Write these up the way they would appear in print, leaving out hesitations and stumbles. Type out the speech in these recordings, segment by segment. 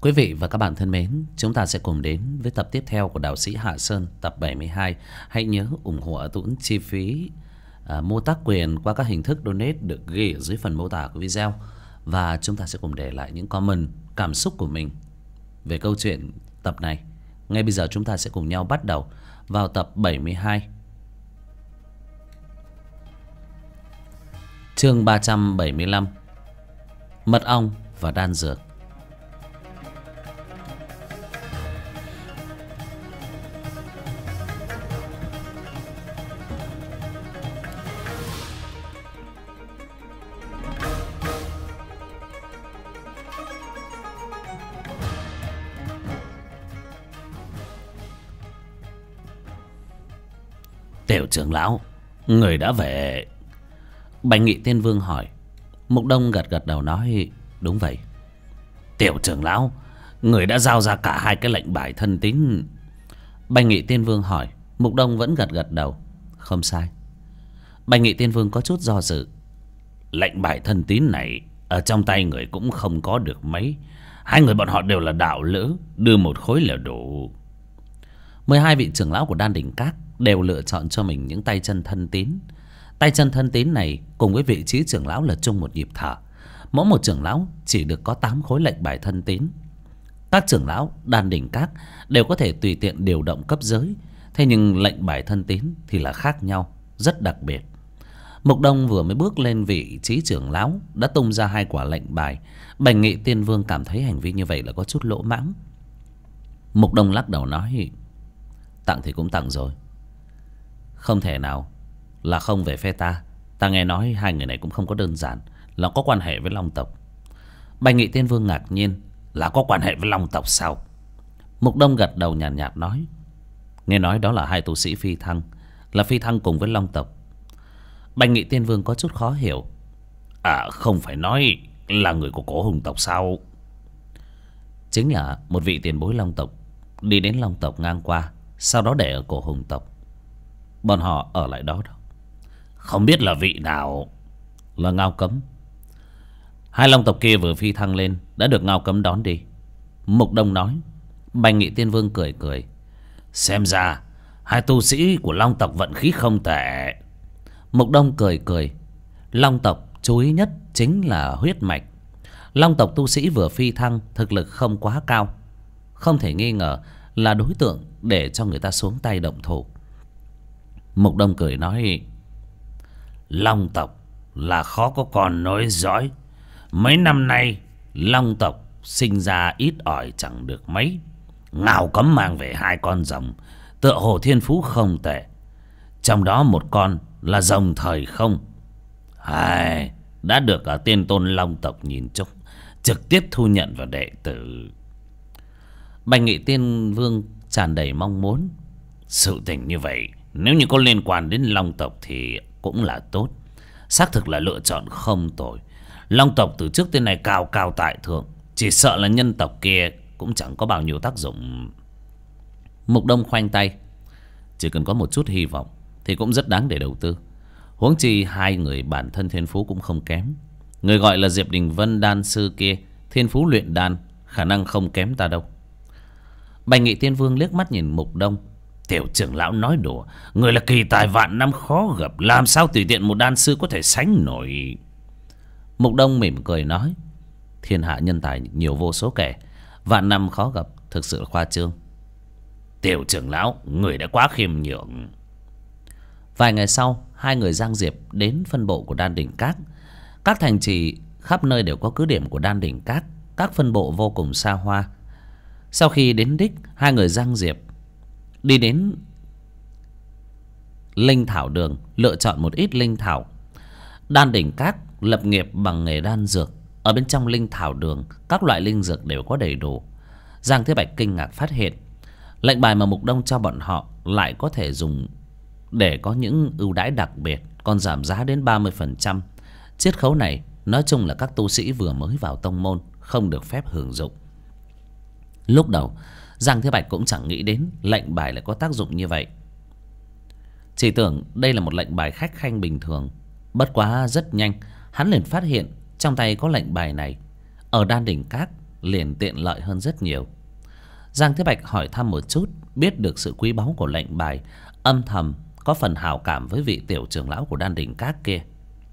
Quý vị và các bạn thân mến, chúng ta sẽ cùng đến với tập tiếp theo của Đạo sĩ Hạ Sơn, tập 72. Hãy nhớ ủng hộ ở tốn chi phí mua tác quyền qua các hình thức donate được ghi ở dưới phần mô tả của video. Và chúng ta sẽ cùng để lại những comment, cảm xúc của mình về câu chuyện tập này. Ngay bây giờ chúng ta sẽ cùng nhau bắt đầu vào tập 72. Chương 375: Mật ong và đan dược. Tiểu trưởng lão, người đã về? Bạch Nghị Tiên Vương hỏi. Mục Đông gật gật đầu nói đúng vậy. Tiểu trưởng lão, người đã giao ra cả hai cái lệnh bài thân tín. Bạch Nghị Tiên Vương hỏi. Mục Đông vẫn gật gật đầu. Không sai. Bạch Nghị Tiên Vương có chút do dự. Lệnh bài thân tín này ở trong tay người cũng không có được mấy. Hai người bọn họ đều là đạo lữ, đưa một khối là đủ. 12 vị trưởng lão của Đan Đỉnh Các đều lựa chọn cho mình những tay chân thân tín. Tay chân thân tín này cùng với vị trí trưởng lão là chung một nhịp thở. Mỗi một trưởng lão chỉ được có 8 khối lệnh bài thân tín. Các trưởng lão Đan Đỉnh Các đều có thể tùy tiện điều động cấp giới. Thế nhưng lệnh bài thân tín thì là khác nhau, rất đặc biệt. Mục Đông vừa mới bước lên vị trí trưởng lão đã tung ra 2 quả lệnh bài. Bạch Nghị Tiên Vương cảm thấy hành vi như vậy là có chút lỗ mãng. Mục Đông lắc đầu nói: Tặng thì cũng tặng rồi, không thể nào là không về phe ta. Ta nghe nói hai người này cũng không có đơn giản, là có quan hệ với Long tộc. Bạch Nghị Tiên Vương ngạc nhiên: Là có quan hệ với Long tộc sao? Mục Đông gật đầu nhàn nhạt nói: Nghe nói đó là hai tu sĩ phi thăng, là phi thăng cùng với Long tộc. Bạch Nghị Tiên Vương có chút khó hiểu. Không phải nói là người của Cổ Hùng tộc sao? Chính là một vị tiền bối Long tộc đi đến Long tộc ngang qua, sau đó để ở Cổ Hùng tộc. Bọn họ ở lại đó. Không biết là vị nào? Là Ngao Cấm. Hai Long tộc kia vừa phi thăng lên đã được Ngao Cấm đón đi. Mục Đông nói. Bạch Nghị Tiên Vương cười cười. Xem ra hai tu sĩ của Long tộc vận khí không tệ. Mục Đông cười cười. Long tộc chú ý nhất chính là huyết mạch. Long tộc tu sĩ vừa phi thăng thực lực không quá cao, không thể nghi ngờ là đối tượng để cho người ta xuống tay động thủ. Mục Đông cười nói: Long tộc là khó có con nối dõi. Mấy năm nay Long tộc sinh ra ít ỏi chẳng được mấy. Ngao Cấm mang về 2 con rồng, tựa hồ thiên phú không tệ. Trong đó một con là rồng thời không. Đã được ở tiên tôn Long tộc nhìn chung, trực tiếp thu nhận vào đệ tử. Bạch Nghị Tiên Vương tràn đầy mong muốn. Sự tình như vậy nếu như có liên quan đến Long tộc thì cũng là tốt. Xác thực là lựa chọn không tồi. Long tộc từ trước tới nay cao cao tại thượng, chỉ sợ là nhân tộc kia cũng chẳng có bao nhiêu tác dụng. Mục Đông khoanh tay. Chỉ cần có một chút hy vọng thì cũng rất đáng để đầu tư. Huống chi hai người bản thân thiên phú cũng không kém. Người gọi là Diệp Đình Vân đan sư kia thiên phú luyện đan khả năng không kém ta đâu. Bạch Nghị Tiên Vương liếc mắt nhìn Mục Đông. Tiểu trưởng lão nói đùa, người là kỳ tài vạn năm khó gặp, làm sao tùy tiện một đan sư có thể sánh nổi. Mục Đông mỉm cười nói: Thiên hạ nhân tài nhiều vô số kể, vạn năm khó gặp thực sự là khoa trương. Tiểu trưởng lão, người đã quá khiêm nhượng. Vài ngày sau, hai người Giang Diệp đến phân bộ của Đan Đỉnh Các. Các thành trì khắp nơi đều có cứ điểm của Đan Đỉnh Các, các phân bộ vô cùng xa hoa. Sau khi đến đích, hai người Giang Diệp đi đến linh thảo đường, lựa chọn một ít linh thảo. Đan Đỉnh Các lập nghiệp bằng nghề đan dược. Ở bên trong linh thảo đường, các loại linh dược đều có đầy đủ. Giang Thế Bạch kinh ngạc phát hiện lệnh bài mà Mục Đông cho bọn họ lại có thể dùng để có những ưu đãi đặc biệt, còn giảm giá đến 30%. Chiết khấu này nói chung là các tu sĩ vừa mới vào tông môn không được phép hưởng dụng. Lúc đầu Giang Thế Bạch cũng chẳng nghĩ đến lệnh bài lại có tác dụng như vậy, chỉ tưởng đây là một lệnh bài khách khanh bình thường. Bất quá rất nhanh hắn liền phát hiện trong tay có lệnh bài này ở Đan Đỉnh Các liền tiện lợi hơn rất nhiều. Giang Thế Bạch hỏi thăm một chút, biết được sự quý báu của lệnh bài, âm thầm có phần hảo cảm với vị tiểu trưởng lão của Đan Đỉnh Các kia.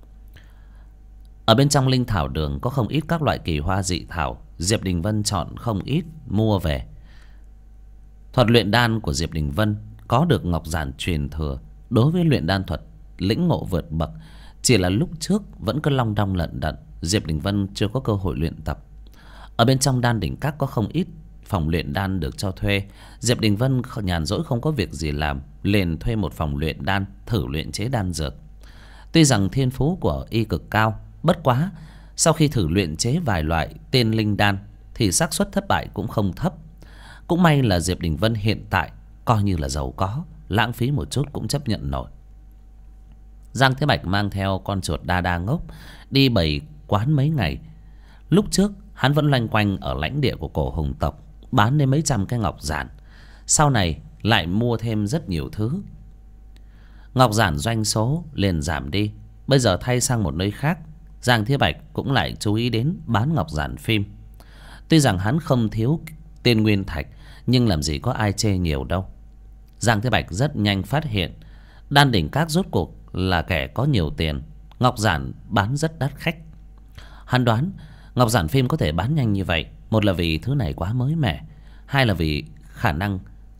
Ở bên trong linh thảo đường có không ít các loại kỳ hoa dị thảo. Diệp Đình Vân chọn không ít mua về. Thuật luyện đan của Diệp Đình Vân có được ngọc giản truyền thừa. Đối với luyện đan thuật lĩnh ngộ vượt bậc, chỉ là lúc trước vẫn cứ long đong lận đận, Diệp Đình Vân chưa có cơ hội luyện tập. Ở bên trong Đan Đỉnh Các có không ít phòng luyện đan được cho thuê. Diệp Đình Vân nhàn rỗi không có việc gì làm, liền thuê một phòng luyện đan thử luyện chế đan dược. Tuy rằng thiên phú của y cực cao, bất quá sau khi thử luyện chế vài loại tiên linh đan thì xác suất thất bại cũng không thấp. Cũng may là Diệp Đình Vân hiện tại coi như là giàu có, lãng phí một chút cũng chấp nhận nổi. Giang Thế Bạch mang theo con chuột đa đa ngốc đi bày quán mấy ngày. Lúc trước hắn vẫn loanh quanh ở lãnh địa của cổ hùng tộc, bán đến mấy trăm cái ngọc giản. Sau này lại mua thêm rất nhiều thứ. Ngọc giản doanh số liền giảm đi, bây giờ thay sang một nơi khác. Giang Thế Bạch cũng lại chú ý đến bán ngọc giản phim. Tuy rằng hắn không thiếu tiên nguyên thạch, nhưng làm gì có ai chê nhiều đâu. Giang Thế Bạch rất nhanh phát hiện Đan Đỉnh Các rốt cuộc là kẻ có nhiều tiền. Ngọc giản bán rất đắt khách. Hắn đoán ngọc giản phim có thể bán nhanh như vậy, một là vì thứ này quá mới mẻ, hai là vì khả năng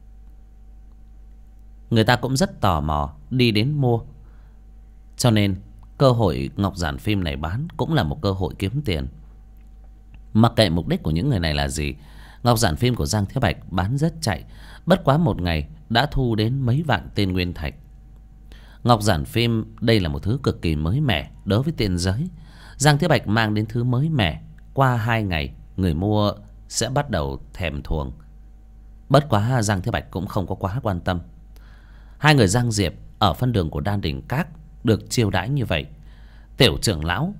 người ta cũng rất tò mò đi đến mua. Cho nên cơ hội ngọc giản phim này bán cũng là một cơ hội kiếm tiền. Mặc kệ mục đích của những người này là gì, ngọc giản phim của Giang Thế Bạch bán rất chạy. Bất quá một ngày đã thu đến mấy vạn tiên nguyên thạch. Ngọc giản phim đây là một thứ cực kỳ mới mẻ đối với tiên giới. Giang Thế Bạch mang đến thứ mới mẻ, qua 2 ngày người mua sẽ bắt đầu thèm thuồng. Bất quá Giang Thế Bạch cũng không có quá quan tâm. Hai người Giang Diệp ở phân đường của Đan Đỉnh Các được chiêu đãi như vậy, tiểu trưởng lão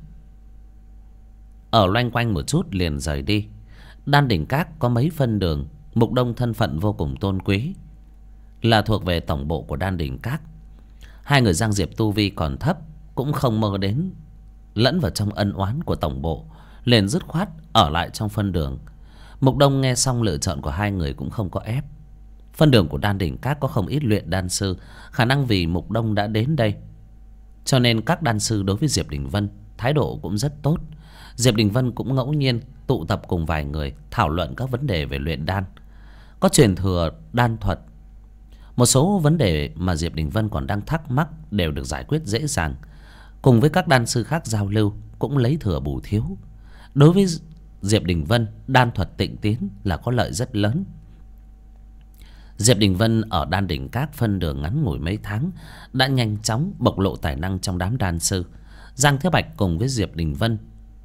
ở loanh quanh một chút liền rời đi. Đan Đỉnh Các có mấy phân đường, Mục Đông thân phận vô cùng tôn quý, là thuộc về tổng bộ của Đan Đỉnh Các. Hai người Giang Diệp tu vi còn thấp, cũng không mơ đến lẫn vào trong ân oán của tổng bộ, liền dứt khoát ở lại trong phân đường. Mục Đông nghe xong lựa chọn của hai người cũng không có ép. Phân đường của Đan Đỉnh Các có không ít luyện đan sư, khả năng vì Mục Đông đã đến đây, cho nên các đan sư đối với Diệp Đình Vân thái độ cũng rất tốt. Diệp Đình Vân cũng ngẫu nhiên tụ tập cùng vài người thảo luận các vấn đề về luyện đan, có truyền thừa đan thuật. Một số vấn đề mà Diệp Đình Vân còn đang thắc mắc đều được giải quyết dễ dàng. Cùng với các đan sư khác giao lưu cũng lấy thừa bù thiếu. Đối với Diệp Đình Vân, đan thuật tịnh tiến là có lợi rất lớn. Diệp Đình Vân ở Đan Đỉnh Các phân đường ngắn ngủi mấy tháng đã nhanh chóng bộc lộ tài năng trong đám đan sư. Giang Thế Bạch cùng với Diệp Đình Vân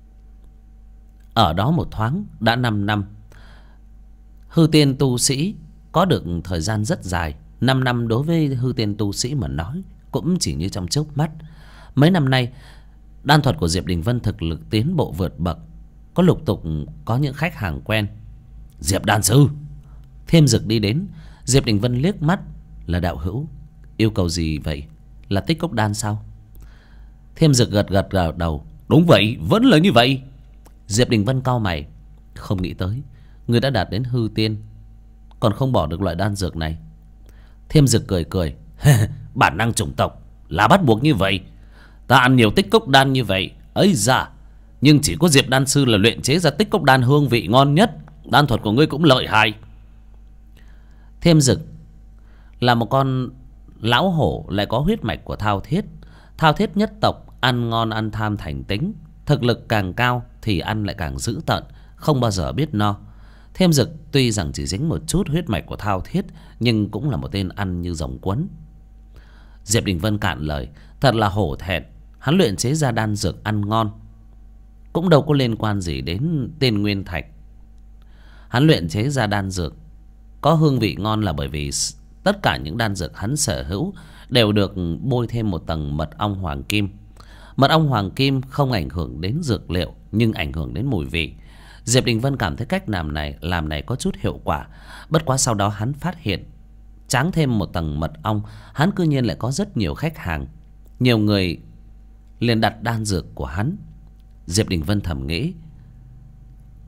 ở đó một thoáng đã 5 năm. Hư tiên tu sĩ có được thời gian rất dài. 5 năm đối với hư tiên tu sĩ mà nói cũng chỉ như trong chớp mắt. Mấy năm nay đan thuật của Diệp Đình Vân thực lực tiến bộ vượt bậc, có lục tục có những khách hàng quen. Diệp đan sư. Thêm Dực đi đến. Diệp Đình Vân liếc mắt, là đạo hữu, yêu cầu gì vậy? Là tích cốc đan sao? Thêm Dực gật gật đầu. Đúng vậy, vẫn là như vậy. Diệp Đình Vân cau mày, không nghĩ tới người đã đạt đến hư tiên còn không bỏ được loại đan dược này. Thêm Dực cười cười. Bản năng chủng tộc là bắt buộc như vậy. Ta ăn nhiều tích cốc đan như vậy ấy ra, nhưng chỉ có Diệp đan sư là luyện chế ra tích cốc đan hương vị ngon nhất. Đan thuật của ngươi cũng lợi hại. Thêm Dực là một con lão hổ, lại có huyết mạch của Thao Thiết. Thao Thiết nhất tộc ăn ngon ăn tham thành tính, thực lực càng cao thì ăn lại càng dữ tợn, không bao giờ biết no. Thêm Dực tuy rằng chỉ dính một chút huyết mạch của Thao Thiết, nhưng cũng là một tên ăn như rồng quấn. Diệp Đình Vân cạn lời, thật là hổ thẹn. Hắn luyện chế ra đan dược ăn ngon cũng đâu có liên quan gì đến tiên nguyên thạch. Hắn luyện chế ra đan dược có hương vị ngon là bởi vì tất cả những đan dược hắn sở hữu đều được bôi thêm một tầng mật ong hoàng kim. Mật ong hoàng kim không ảnh hưởng đến dược liệu, nhưng ảnh hưởng đến mùi vị. Diệp Đình Vân cảm thấy cách làm này có chút hiệu quả. Bất quá sau đó hắn phát hiện tráng thêm một tầng mật ong, hắn cư nhiên lại có rất nhiều khách hàng. Nhiều người liền đặt đan dược của hắn. Diệp Đình Vân thầm nghĩ,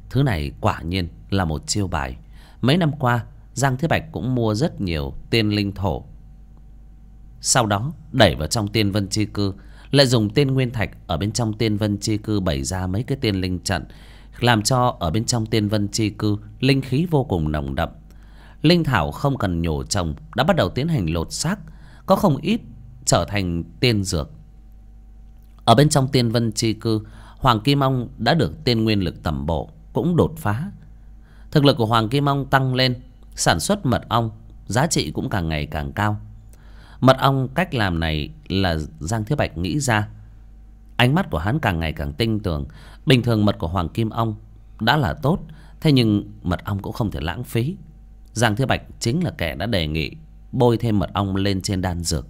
Thứ này quả nhiên là một chiêu bài. Mấy năm qua Giang Thế Bạch cũng mua rất nhiều tiên linh thổ, sau đó đẩy vào trong Tiên Vân Chi Cư, lại dùng tiên nguyên thạch ở bên trong Tiên Vân Chi Cư bày ra mấy cái tiên linh trận, làm cho ở bên trong Tiên Vân Chi Cư linh khí vô cùng nồng đậm. Linh thảo không cần nhổ trồng đã bắt đầu tiến hành lột xác, có không ít trở thành tiên dược. Ở bên trong Tiên Vân Chi Cư, Hoàng Kim Ong đã được tiên nguyên lực tầm bổ, cũng đột phá. Thực lực của Hoàng Kim Ong tăng lên, sản xuất mật ong giá trị cũng càng ngày càng cao. Mật ong cách làm này là Giang Thế Bạch nghĩ ra. Ánh mắt của hắn càng ngày càng tinh tường. Bình thường mật của Hoàng Kim Ong đã là tốt, thế nhưng mật ong cũng không thể lãng phí. Giang Thế Bạch chính là kẻ đã đề nghị bôi thêm mật ong lên trên đan dược.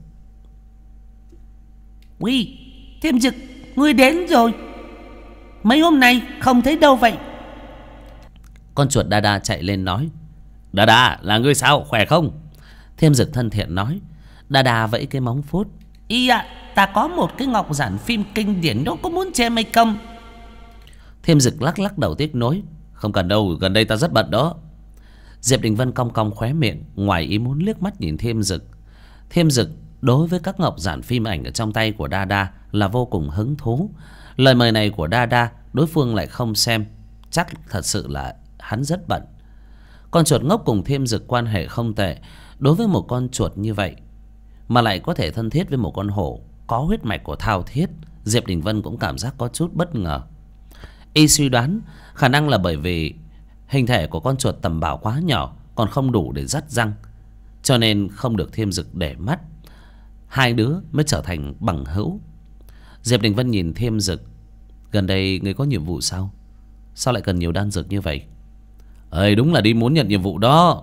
Ui, Thêm Dực, ngươi đến rồi. Mấy hôm nay không thấy đâu vậy? Con chuột Đa Đa chạy lên nói. Đa Đa, là ngươi sao, khỏe không? Thêm Dực thân thiện nói. Đa Đa vẫy cái móng vuốt. Ý ạ, ta có một cái ngọc giản phim kinh điển đó, có muốn xem hay không? Thêm Dực lắc lắc đầu tiếc nối. Không cần đâu, gần đây ta rất bận đó. Diệp Đình Vân cong cong khóe miệng, ngoài ý muốn liếc mắt nhìn Thêm Dực. Thêm Dực đối với các ngọc giản phim ảnh ở trong tay của Đa Đa là vô cùng hứng thú. Lời mời này của Đa Đa đối phương lại không xem, chắc thật sự là hắn rất bận. Con chuột ngốc cùng Thêm Dực quan hệ không tệ. Đối với một con chuột như vậy mà lại có thể thân thiết với một con hổ có huyết mạch của Thao Thiết, Diệp Đình Vân cũng cảm giác có chút bất ngờ. Y suy đoán khả năng là bởi vì hình thể của con chuột tầm bảo quá nhỏ, còn không đủ để dắt răng, cho nên không được Thêm Dực để mắt. Hai đứa mới trở thành bằng hữu. Diệp Đình Vân nhìn Thêm Dực. Gần đây ngươi có nhiệm vụ sao? Sao lại cần nhiều đan dược như vậy? Đúng là đi muốn nhận nhiệm vụ đó.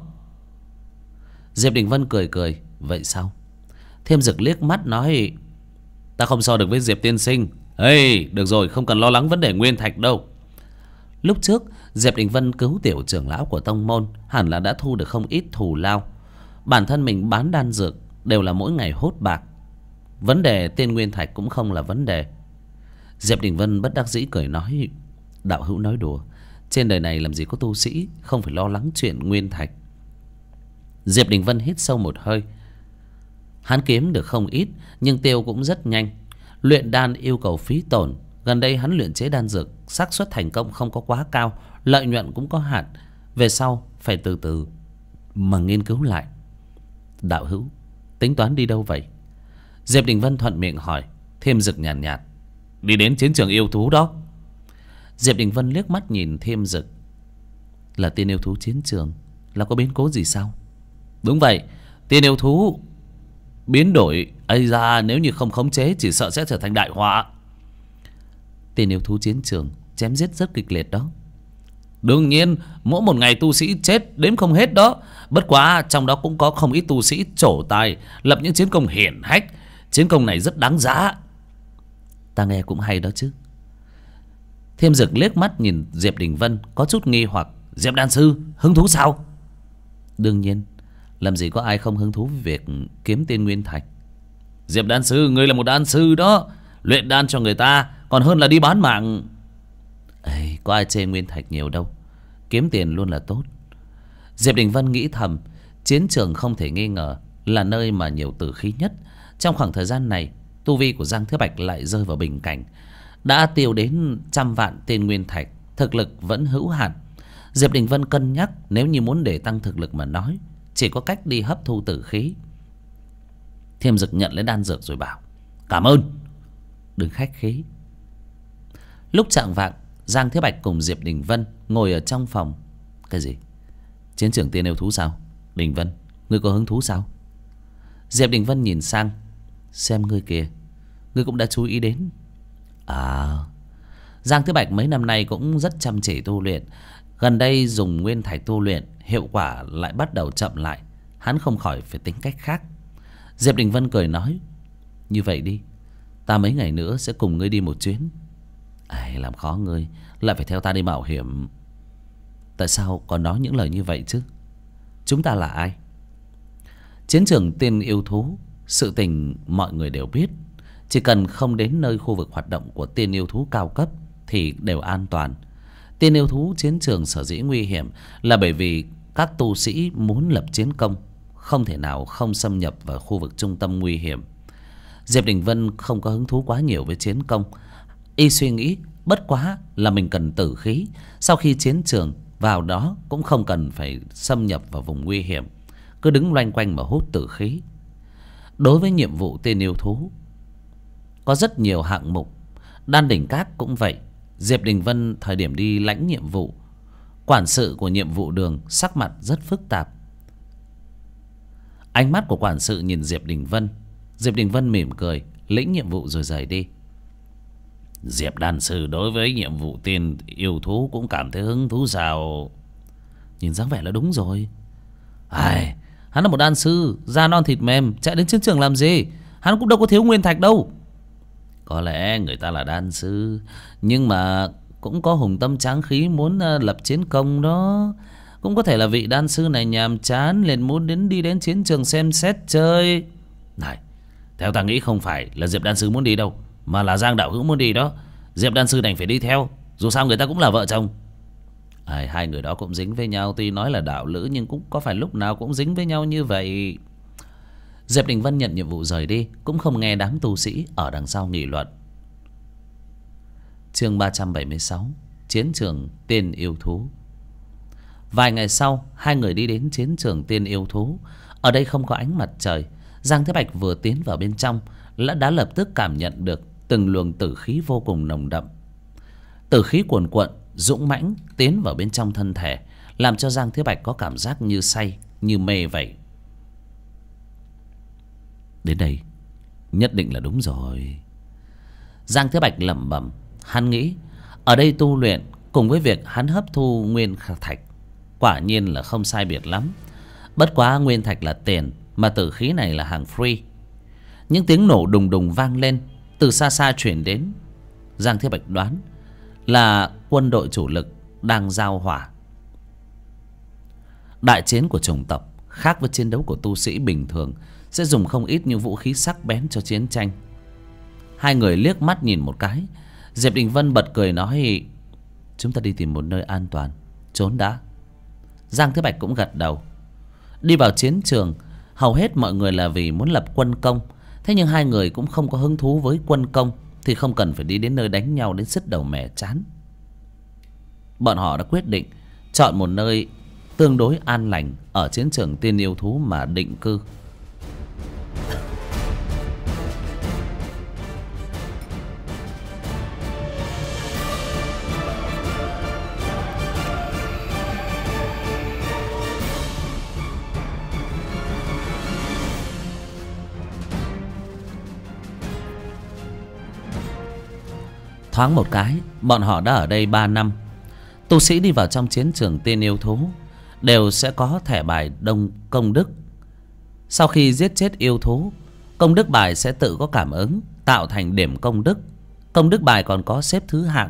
Diệp Đình Vân cười cười. Vậy sao? Thêm Dực liếc mắt nói. Ta không so được với Diệp tiên sinh. Được rồi, không cần lo lắng vấn đề nguyên thạch đâu. Lúc trước Diệp Đình Vân cứu tiểu trưởng lão của tông môn, hẳn là đã thu được không ít thù lao. Bản thân mình bán đan dược đều là mỗi ngày hốt bạc, vấn đề tiên nguyên thạch cũng không là vấn đề. Diệp Đình Vân bất đắc dĩ cười nói. Đạo hữu nói đùa, trên đời này làm gì có tu sĩ không phải lo lắng chuyện nguyên thạch. Diệp Đình Vân hít sâu một hơi. Hắn kiếm được không ít, nhưng tiêu cũng rất nhanh. Luyện đan yêu cầu phí tổn. Gần đây hắn luyện chế đan dược, xác suất thành công không có quá cao, lợi nhuận cũng có hạn. Về sau phải từ từ mà nghiên cứu lại. Đạo hữu tính toán đi đâu vậy? Diệp Đình Vân thuận miệng hỏi. Thêm Dực nhàn nhạt. Đi đến chiến trường yêu thú đó. Diệp Đình Vân liếc mắt nhìn Thêm Dực. Là tiên yêu thú chiến trường, là có biến cố gì sao? Đúng vậy, tiên yêu thú biến đổi ấy ra, nếu như không khống chế chỉ sợ sẽ trở thành đại họa. Tiên yêu thú chiến trường chém giết rất kịch liệt đó. Đương nhiên, mỗi một ngày tu sĩ chết đếm không hết đó. Bất quá trong đó cũng có không ít tu sĩ trổ tài, lập những chiến công hiển hách. Chiến công này rất đáng giá. Ta nghe cũng hay đó chứ. Thêm Dực liếc mắt nhìn Diệp Đình Vân, có chút nghi hoặc. Diệp đan sư hứng thú sao? Đương nhiên, làm gì có ai không hứng thú với việc kiếm tiên nguyên thạch. Diệp đan sư, ngươi là một đan sư đó, luyện đan cho người ta còn hơn là đi bán mạng. Có ai chê nguyên thạch nhiều đâu, kiếm tiền luôn là tốt. Diệp Đình Vân nghĩ thầm. Chiến trường không thể nghi ngờ là nơi mà nhiều tử khí nhất. Trong khoảng thời gian này, tu vi của Giang Thế Bạch lại rơi vào bình cảnh. Đã tiêu đến 100 vạn tiên nguyên thạch, thực lực vẫn hữu hạn. Diệp Đình Vân cân nhắc, nếu như muốn để tăng thực lực mà nói, chỉ có cách đi hấp thu tử khí. Thêm Dực nhận lấy đan dược rồi bảo. Cảm ơn. Đừng khách khí. Lúc chạng vạng, Giang Thế Bạch cùng Diệp Đình Vân ngồi ở trong phòng. Cái gì? Chiến trường tiên yêu thú sao? Đình Vân, ngươi có hứng thú sao? Diệp Đình Vân nhìn sang. Xem ngươi kìa, ngươi cũng đã chú ý đến. Giang Thế Bạch mấy năm nay cũng rất chăm chỉ tu luyện. Gần đây dùng nguyên thạch tu luyện, hiệu quả lại bắt đầu chậm lại. Hắn không khỏi phải tính cách khác. Diệp Đình Vân cười nói. Như vậy đi, ta mấy ngày nữa sẽ cùng ngươi đi một chuyến. Làm khó ngươi, lại phải theo ta đi mạo hiểm. Tại sao còn nói những lời như vậy chứ? Chúng ta là ai? Chiến trường tiên yêu thú, sự tình mọi người đều biết. Chỉ cần không đến nơi khu vực hoạt động của tiên yêu thú cao cấp thì đều an toàn. Tiên yêu thú chiến trường sở dĩ nguy hiểm là bởi vì các tu sĩ muốn lập chiến công, không thể nào không xâm nhập vào khu vực trung tâm nguy hiểm. Diệp Đình Vân không có hứng thú quá nhiều với chiến công. Y suy nghĩ bất quá là mình cần tử khí, sau khi chiến trường vào đó cũng không cần phải xâm nhập vào vùng nguy hiểm, cứ đứng loanh quanh mà hút tử khí. Đối với nhiệm vụ tiên yêu thú có rất nhiều hạng mục, Đan Đỉnh Các cũng vậy. Diệp Đình Vân thời điểm đi lãnh nhiệm vụ, quản sự của nhiệm vụ đường sắc mặt rất phức tạp. Ánh mắt của quản sự nhìn Diệp Đình Vân. Diệp Đình Vân mỉm cười, lĩnh nhiệm vụ rồi rời đi. Diệp đan sư đối với nhiệm vụ tiên yêu thú cũng cảm thấy hứng thú sao? Nhìn dáng vẻ là đúng rồi. Ai, hắn là một đan sư, da non thịt mềm, chạy đến chiến trường làm gì? Hắn cũng đâu có thiếu nguyên thạch đâu. Có lẽ người ta là đan sư, nhưng mà cũng có hùng tâm tráng khí muốn lập chiến công đó. Cũng có thể là vị đan sư này nhàm chán liền muốn đi đến chiến trường xem xét chơi. Này, theo ta nghĩ không phải là Diệp đan sư muốn đi đâu, mà là Giang đạo hữu muốn đi đó. Diệp đan sư đành phải đi theo, dù sao người ta cũng là vợ chồng. Hai người đó cũng dính với nhau, tuy nói là đạo lữ nhưng cũng có phải lúc nào cũng dính với nhau như vậy. Diệp Đình Vân nhận nhiệm vụ rời đi, cũng không nghe đám tu sĩ ở đằng sau nghị luận. Chương 376, chiến trường tiên yêu thú. Vài ngày sau, hai người đi đến chiến trường tiên yêu thú. Ở đây không có ánh mặt trời. Giang Thế Bạch vừa tiến vào bên trong đã lập tức cảm nhận được từng luồng tử khí vô cùng nồng đậm. Tử khí cuồn cuộn dũng mãnh tiến vào bên trong thân thể, làm cho Giang Thế Bạch có cảm giác như say, như mê vậy. Đến đây nhất định là đúng rồi. Giang Thế Bạch lẩm bẩm. Hắn nghĩ ở đây tu luyện cùng với việc hắn hấp thu nguyên thạch quả nhiên là không sai biệt lắm. Bất quá nguyên thạch là tiền, mà tử khí này là hàng free. Những tiếng nổ đùng đùng vang lên từ xa xa chuyển đến. Giang Thế Bạch đoán là quân đội chủ lực đang giao hỏa. Đại chiến của chủng tộc khác với chiến đấu của tu sĩ bình thường, sẽ dùng không ít những vũ khí sắc bén cho chiến tranh. Hai người liếc mắt nhìn một cái. Diệp Đình Vân bật cười nói: chúng ta đi tìm một nơi an toàn, trốn đã. Giang Thế Bạch cũng gật đầu. Đi vào chiến trường, hầu hết mọi người là vì muốn lập quân công. Thế nhưng hai người cũng không có hứng thú với quân công, thì không cần phải đi đến nơi đánh nhau đến sứt đầu mẻ chán. Bọn họ đã quyết định chọn một nơi tương đối an lành ở chiến trường tiên yêu thú mà định cư. Thoáng một cái, bọn họ đã ở đây 3 năm. Tu sĩ đi vào trong chiến trường tiên yêu thú đều sẽ có thẻ bài đông công đức. Sau khi giết chết yêu thú, công đức bài sẽ tự có cảm ứng tạo thành điểm công đức. Công đức bài còn có xếp thứ hạng.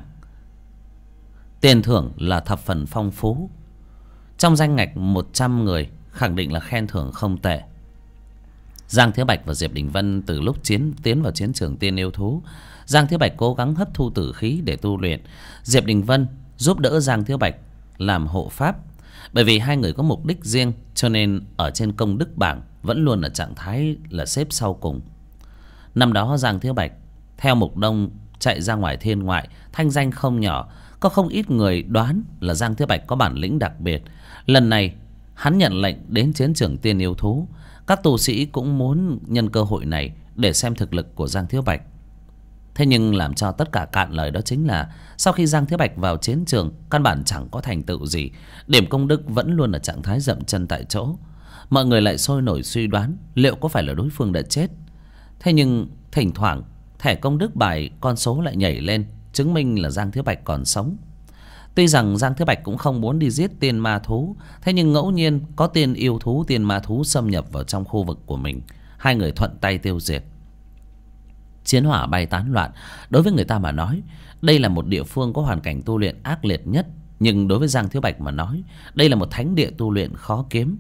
Tiền thưởng là thập phần phong phú. Trong danh ngạch 100 người khẳng định là khen thưởng không tệ. Giang Thế Bạch và Diệp Đình Vân từ lúc tiến vào chiến trường tiên yêu thú, Giang Thế Bạch cố gắng hấp thu tử khí để tu luyện. Diệp Đình Vân giúp đỡ Giang Thế Bạch làm hộ pháp. Bởi vì hai người có mục đích riêng, cho nên ở trên công đức bảng vẫn luôn ở trạng thái là xếp sau cùng. Năm đó Giang Thế Bạch theo Mục Đông chạy ra ngoài thiên ngoại, thanh danh không nhỏ. Có không ít người đoán là Giang Thế Bạch có bản lĩnh đặc biệt. Lần này hắn nhận lệnh đến chiến trường tiên yêu thú. Các tu sĩ cũng muốn nhân cơ hội này để xem thực lực của Giang Thế Bạch. Thế nhưng làm cho tất cả cạn lời đó chính là sau khi Giang Thế Bạch vào chiến trường, căn bản chẳng có thành tựu gì. Điểm công đức vẫn luôn ở trạng thái dậm chân tại chỗ. Mọi người lại sôi nổi suy đoán liệu có phải là đối phương đã chết. Thế nhưng thỉnh thoảng thẻ công đức bài con số lại nhảy lên, chứng minh là Giang Thế Bạch còn sống. Tuy rằng Giang Thế Bạch cũng không muốn đi giết tiên ma thú, thế nhưng ngẫu nhiên có tiên yêu thú, tiên ma thú xâm nhập vào trong khu vực của mình, hai người thuận tay tiêu diệt. Chiến hỏa bay tán loạn. Đối với người ta mà nói, đây là một địa phương có hoàn cảnh tu luyện ác liệt nhất. Nhưng đối với Giang Thế Bạch mà nói, đây là một thánh địa tu luyện khó kiếm.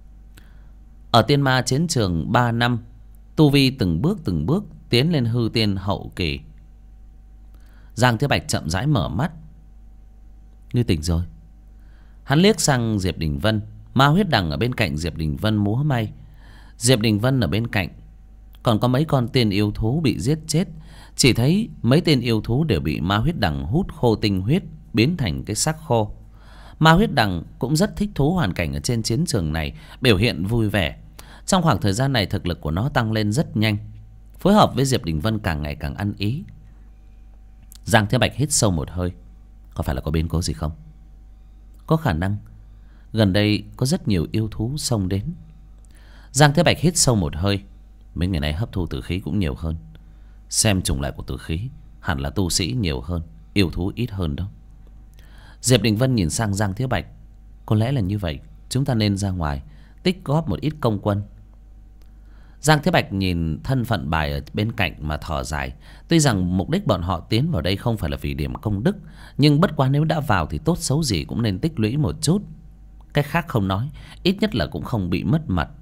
Ở tiên ma chiến trường 3 năm, tu vi từng bước tiến lên hư tiên hậu kỳ. Giang Thế Bạch chậm rãi mở mắt. Ngươi tỉnh rồi. Hắn liếc sang Diệp Đình Vân. Ma Huyết Đằng ở bên cạnh Diệp Đình Vân múa may. Diệp Đình Vân ở bên cạnh còn có mấy con tiên yêu thú bị giết chết. Chỉ thấy mấy tên yêu thú đều bị Ma Huyết Đằng hút khô tinh huyết, biến thành cái xác khô. Ma Huyết Đằng cũng rất thích thú hoàn cảnh ở trên chiến trường này, biểu hiện vui vẻ. Trong khoảng thời gian này thực lực của nó tăng lên rất nhanh, phối hợp với Diệp Đình Vân càng ngày càng ăn ý. Giang Thế Bạch hít sâu một hơi. Có phải là có biến cố gì không? Có khả năng. Gần đây có rất nhiều yêu thú xông đến. Giang Thế Bạch hít sâu một hơi. Mấy ngày nay hấp thu tử khí cũng nhiều hơn. Xem chủng loại của tử khí, hẳn là tu sĩ nhiều hơn, yêu thú ít hơn đó. Diệp Đình Vân nhìn sang Giang Thế Bạch. Có lẽ là như vậy, chúng ta nên ra ngoài tích góp một ít công quân. Giang Thế Bạch nhìn thân phận bài ở bên cạnh mà thở dài. Tuy rằng mục đích bọn họ tiến vào đây không phải là vì điểm công đức, nhưng bất quá nếu đã vào thì tốt xấu gì cũng nên tích lũy một chút. Cách khác không nói, ít nhất là cũng không bị mất mặt.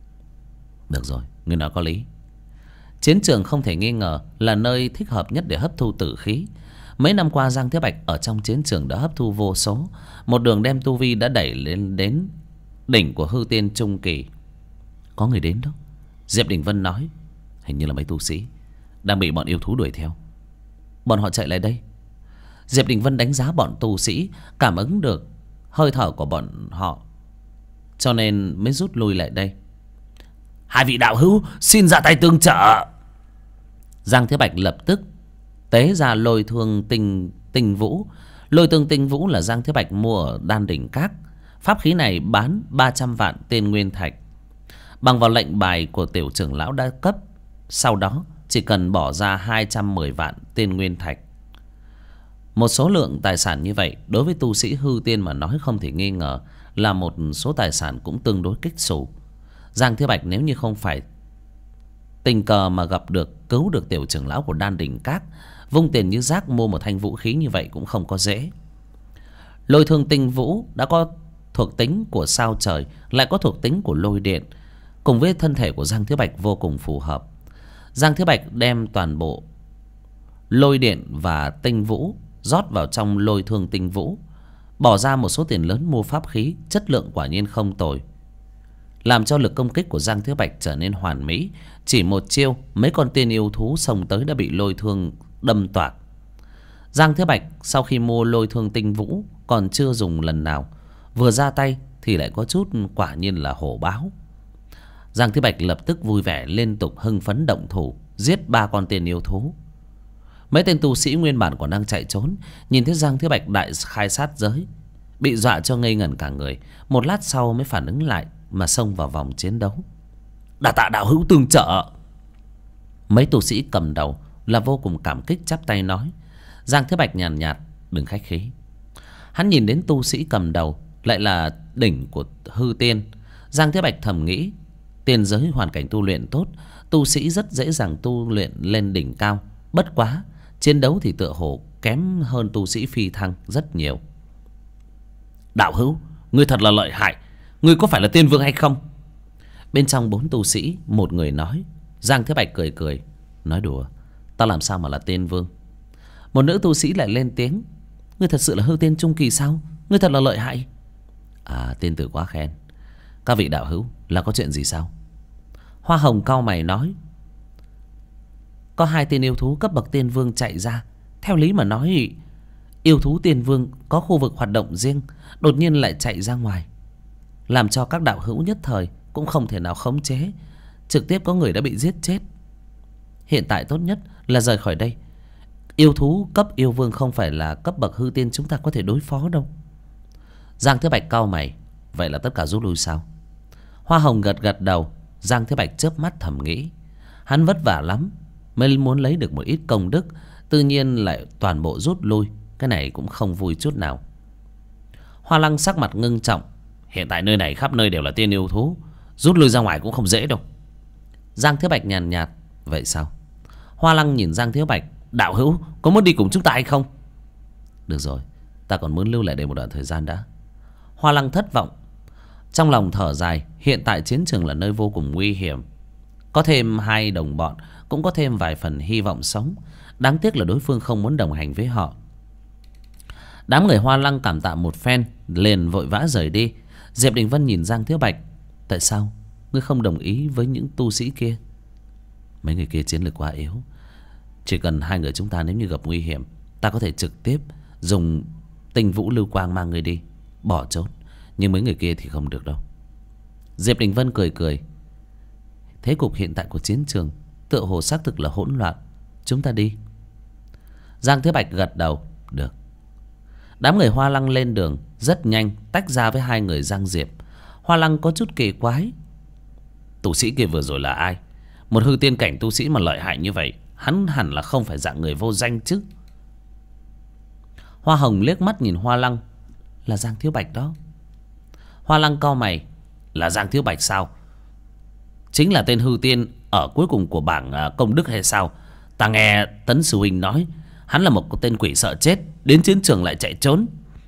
Được rồi, ngươi nói có lý. Chiến trường không thể nghi ngờ là nơi thích hợp nhất để hấp thu tử khí. Mấy năm qua Giang Thế Bạch ở trong chiến trường đã hấp thu vô số, một đường đem tu vi đã đẩy lên đến đỉnh của hư tiên trung kỳ. Có người đến đó, Diệp Đình Vân nói. Hình như là mấy tu sĩ đang bị bọn yêu thú đuổi theo. Bọn họ chạy lại đây. Diệp Đình Vân đánh giá bọn tu sĩ, cảm ứng được hơi thở của bọn họ, cho nên mới rút lui lại đây. Hai vị đạo hữu xin ra tay tương trợ. Giang Thế Bạch lập tức tế ra lôi thương tinh vũ. Lôi thương tinh vũ là Giang Thế Bạch mua ở Đan Đỉnh Các. Pháp khí này bán 300 vạn tên nguyên thạch. Bằng vào lệnh bài của tiểu trưởng lão đã cấp, sau đó chỉ cần bỏ ra 210 vạn tên nguyên thạch. Một số lượng tài sản như vậy đối với tu sĩ hư tiên mà nói không thể nghi ngờ là một số tài sản cũng tương đối kích xù. Giang Thế Bạch nếu như không phải tình cờ mà gặp được, cứu được tiểu trưởng lão của Đan Đỉnh Các, vung tiền như rác mua một thanh vũ khí như vậy cũng không có dễ. Lôi thương tinh vũ đã có thuộc tính của sao trời, lại có thuộc tính của lôi điện, cùng với thân thể của Giang Thế Bạch vô cùng phù hợp. Giang Thế Bạch đem toàn bộ lôi điện và tinh vũ rót vào trong lôi thương tinh vũ, bỏ ra một số tiền lớn mua pháp khí, chất lượng quả nhiên không tồi, làm cho lực công kích của Giang Thế Bạch trở nên hoàn mỹ. Chỉ một chiêu, mấy con tiên yêu thú xông tới đã bị lôi thương đâm toạc. Giang Thế Bạch sau khi mua lôi thương tinh vũ còn chưa dùng lần nào, vừa ra tay thì lại có chút quả nhiên là hổ báo. Giang Thế Bạch lập tức vui vẻ, liên tục hưng phấn động thủ, giết 3 con tiên yêu thú. Mấy tên tu sĩ nguyên bản còn đang chạy trốn, nhìn thấy Giang Thế Bạch đại khai sát giới, bị dọa cho ngây ngẩn cả người. Một lát sau mới phản ứng lại mà xông vào vòng chiến đấu. Đa tạ đạo hữu tương trợ. Mấy tu sĩ cầm đầu là vô cùng cảm kích, chắp tay nói. Giang Thế Bạch nhàn nhạt, đừng khách khí. Hắn nhìn đến tu sĩ cầm đầu lại là đỉnh của hư tiên. Giang Thế Bạch thầm nghĩ, tiên giới hoàn cảnh tu luyện tốt, tu sĩ rất dễ dàng tu luyện lên đỉnh cao. Bất quá chiến đấu thì tựa hồ kém hơn tu sĩ phi thăng rất nhiều. Đạo hữu, ngươi thật là lợi hại. Ngươi có phải là tiên vương hay không? Bên trong 4 tu sĩ, một người nói. Giang Thế Bạch cười cười, nói đùa, tao làm sao mà là tiên vương. Một nữ tu sĩ lại lên tiếng. Ngươi thật sự là hư tiên trung kỳ sao? Ngươi thật là lợi hại. À, tiên tử quá khen. Các vị đạo hữu, là có chuyện gì sao? Hoa Hồng cau mày nói. Có 2 tên yêu thú cấp bậc tiên vương chạy ra. Theo lý mà nói, yêu thú tiên vương có khu vực hoạt động riêng, đột nhiên lại chạy ra ngoài, làm cho các đạo hữu nhất thời cũng không thể nào khống chế, trực tiếp có người đã bị giết chết. Hiện tại tốt nhất là rời khỏi đây. Yêu thú cấp yêu vương không phải là cấp bậc hư tiên chúng ta có thể đối phó đâu. Giang Thế Bạch cau mày, vậy là tất cả rút lui sao? Hoa Hồng gật gật đầu. Giang Thế Bạch chớp mắt thầm nghĩ, hắn vất vả lắm mới muốn lấy được một ít công đức, tự nhiên lại toàn bộ rút lui, cái này cũng không vui chút nào. Hoa Lăng sắc mặt ngưng trọng, hiện tại nơi này khắp nơi đều là tiên yêu thú, rút lui ra ngoài cũng không dễ đâu. Giang Thế Bạch nhàn nhạt, vậy sao? Hoa Lăng nhìn Giang Thế Bạch, đạo hữu có muốn đi cùng chúng ta hay không? Được rồi, ta còn muốn lưu lại đây một đoạn thời gian đã. Hoa Lăng thất vọng, trong lòng thở dài. Hiện tại chiến trường là nơi vô cùng nguy hiểm, có thêm 2 đồng bọn cũng có thêm vài phần hy vọng sống. Đáng tiếc là đối phương không muốn đồng hành với họ. Đám người Hoa Lăng cảm tạ một phen liền vội vã rời đi. Diệp Đình Vân nhìn Giang Thiếu Bạch. Tại sao ngươi không đồng ý với những tu sĩ kia? Mấy người kia chiến lược quá yếu. Chỉ cần hai người chúng ta nếu như gặp nguy hiểm, ta có thể trực tiếp dùng tinh vũ lưu quang mang ngươi đi, bỏ trốn. Nhưng mấy người kia thì không được đâu. Diệp Đình Vân cười cười. Thế cục hiện tại của chiến trường tựa hồ xác thực là hỗn loạn. Chúng ta đi. Giang Thiếu Bạch gật đầu. Được. Đám người Hoa Lăng lên đường rất nhanh, tách ra với hai người Giang Diệp. Hoa Lăng có chút kỳ quái. Tu sĩ kia vừa rồi là ai? Một hư tiên cảnh tu sĩ mà lợi hại như vậy, hắn hẳn là không phải dạng người vô danh chứ. Hoa Hồng liếc mắt nhìn Hoa Lăng. Là Giang Thiếu Bạch đó. Hoa Lăng cau mày. Là Giang Thiếu Bạch sao? Chính là tên hư tiên ở cuối cùng của bảng công đức hay sao? Ta nghe Tấn sư huynh nói hắn là một tên quỷ sợ chết, đến chiến trường lại chạy trốn.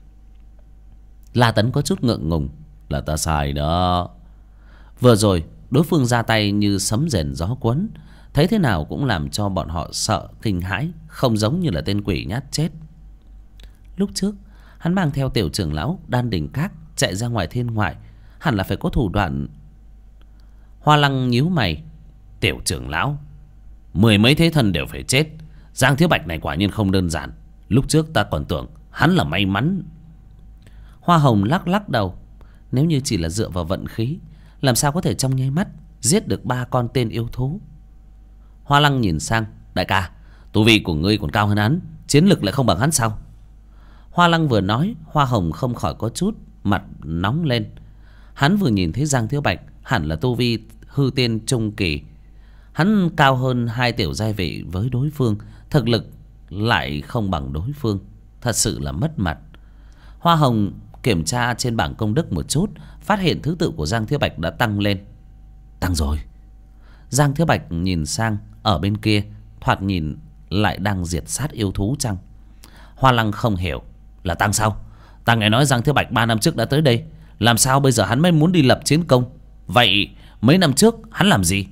La Tấn có chút ngượng ngùng. Là ta sai đó. Vừa rồi đối phương ra tay như sấm rền gió cuốn, thấy thế nào cũng làm cho bọn họ sợ kinh hãi, không giống như là tên quỷ nhát chết. Lúc trước hắn mang theo tiểu trưởng lão Đan Đình Các chạy ra ngoài thiên ngoại, hẳn là phải có thủ đoạn. Hoa Lăng nhíu mày. Tiểu trưởng lão, mười mấy thế thân đều phải chết. Giang Thiếu Bạch này quả nhiên không đơn giản. Lúc trước ta còn tưởng hắn là may mắn. Hoa Hồng lắc lắc đầu. Nếu như chỉ là dựa vào vận khí, làm sao có thể trong nháy mắt giết được 3 con tên yêu thú? Hoa Lăng nhìn sang. Đại ca, tu vi của ngươi còn cao hơn hắn, chiến lực lại không bằng hắn sao? Hoa Lăng vừa nói, Hoa Hồng không khỏi có chút mặt nóng lên. Hắn vừa nhìn thấy Giang Thiếu Bạch hẳn là tu vi hư tiên trung kỳ, hắn cao hơn 2 tiểu giai vị với đối phương, thực lực lại không bằng đối phương, thật sự là mất mặt. Hoa Hồng kiểm tra trên bảng công đức một chút, phát hiện thứ tự của Giang Thiếu Bạch đã tăng lên. Tăng rồi. Giang Thiếu Bạch nhìn sang, ở bên kia thoạt nhìn lại đang diệt sát yêu thú chăng? Hoa Lăng không hiểu. Là tăng sao? Ta nghe nói Giang Thiếu Bạch 3 năm trước đã tới đây, làm sao bây giờ hắn mới muốn đi lập chiến công? Vậy mấy năm trước hắn làm gì?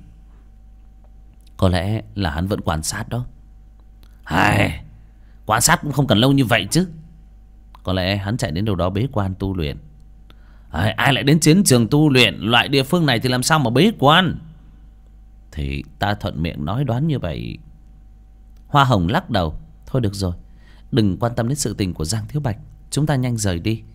Có lẽ là hắn vẫn quan sát đó. Hay, quan sát cũng không cần lâu như vậy chứ. Có lẽ hắn chạy đến đâu đó bế quan tu luyện. Ai lại đến chiến trường tu luyện? Loại địa phương này thì làm sao mà bế quan? Thì ta thuận miệng nói đoán như vậy. Hoa Hồng lắc đầu. Thôi được rồi, đừng quan tâm đến sự tình của Giang Thiếu Bạch, chúng ta nhanh rời đi.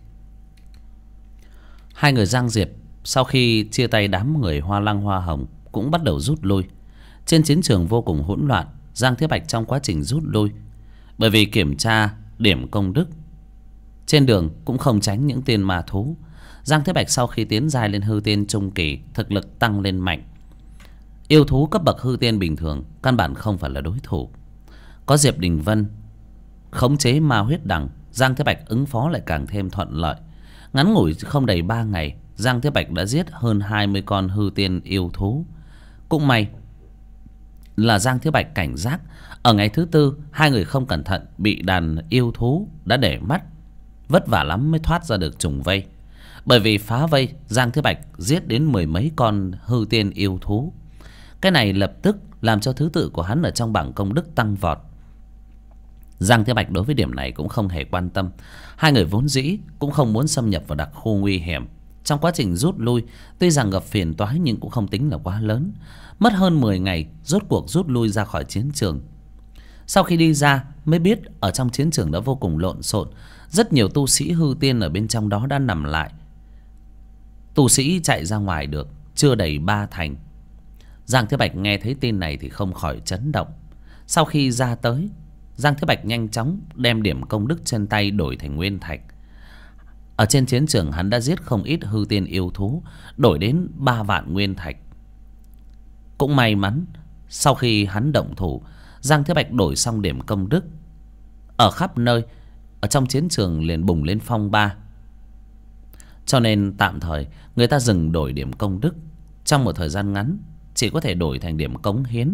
Hai người Giang Diệp sau khi chia tay đám người Hoa Lăng Hoa Hồng cũng bắt đầu rút lui. Trên chiến trường vô cùng hỗn loạn. Giang Thiếu Bạch trong quá trình rút lui, bởi vì kiểm tra điểm công đức, trên đường cũng không tránh những tên ma thú. Giang Thiếu Bạch sau khi tiến giai lên hư tiên trung kỳ, thực lực tăng lên mạnh. Yêu thú cấp bậc hư tiên bình thường căn bản không phải là đối thủ. Có Diệp Đình Vân khống chế ma huyết đằng, Giang Thiếu Bạch ứng phó lại càng thêm thuận lợi. Ngắn ngủi không đầy 3 ngày, Giang Thiếu Bạch đã giết hơn 20 con hư tiên yêu thú. Cũng may là Giang Thiếu Bạch cảnh giác. Ở ngày thứ tư, hai người không cẩn thận bị đàn yêu thú đã để mắt, vất vả lắm mới thoát ra được trùng vây. Bởi vì phá vây, Giang Thiếu Bạch giết đến 10 mấy con hư tiên yêu thú. Cái này lập tức làm cho thứ tự của hắn ở trong bảng công đức tăng vọt. Giang Thiếu Bạch đối với điểm này cũng không hề quan tâm. Hai người vốn dĩ cũng không muốn xâm nhập vào đặc khu nguy hiểm. Trong quá trình rút lui, tuy rằng gặp phiền toái nhưng cũng không tính là quá lớn. Mất hơn 10 ngày, rốt cuộc rút lui ra khỏi chiến trường. Sau khi đi ra mới biết ở trong chiến trường đã vô cùng lộn xộn. Rất nhiều tu sĩ hư tiên ở bên trong đó đã nằm lại. Tu sĩ chạy ra ngoài được chưa đầy 3 thành. Giang Thiếu Bạch nghe thấy tin này thì không khỏi chấn động. Sau khi ra tới, Giang Thiếu Bạch nhanh chóng đem điểm công đức trên tay đổi thành nguyên thạch. Ở trên chiến trường hắn đã giết không ít hư tiên yêu thú, đổi đến 3 vạn nguyên thạch. Cũng may mắn, sau khi hắn động thủ, Giang Thiếu Bạch đổi xong điểm công đức, ở khắp nơi ở trong chiến trường liền bùng lên phong ba. Cho nên tạm thời người ta dừng đổi điểm công đức. Trong một thời gian ngắn chỉ có thể đổi thành điểm cống hiến.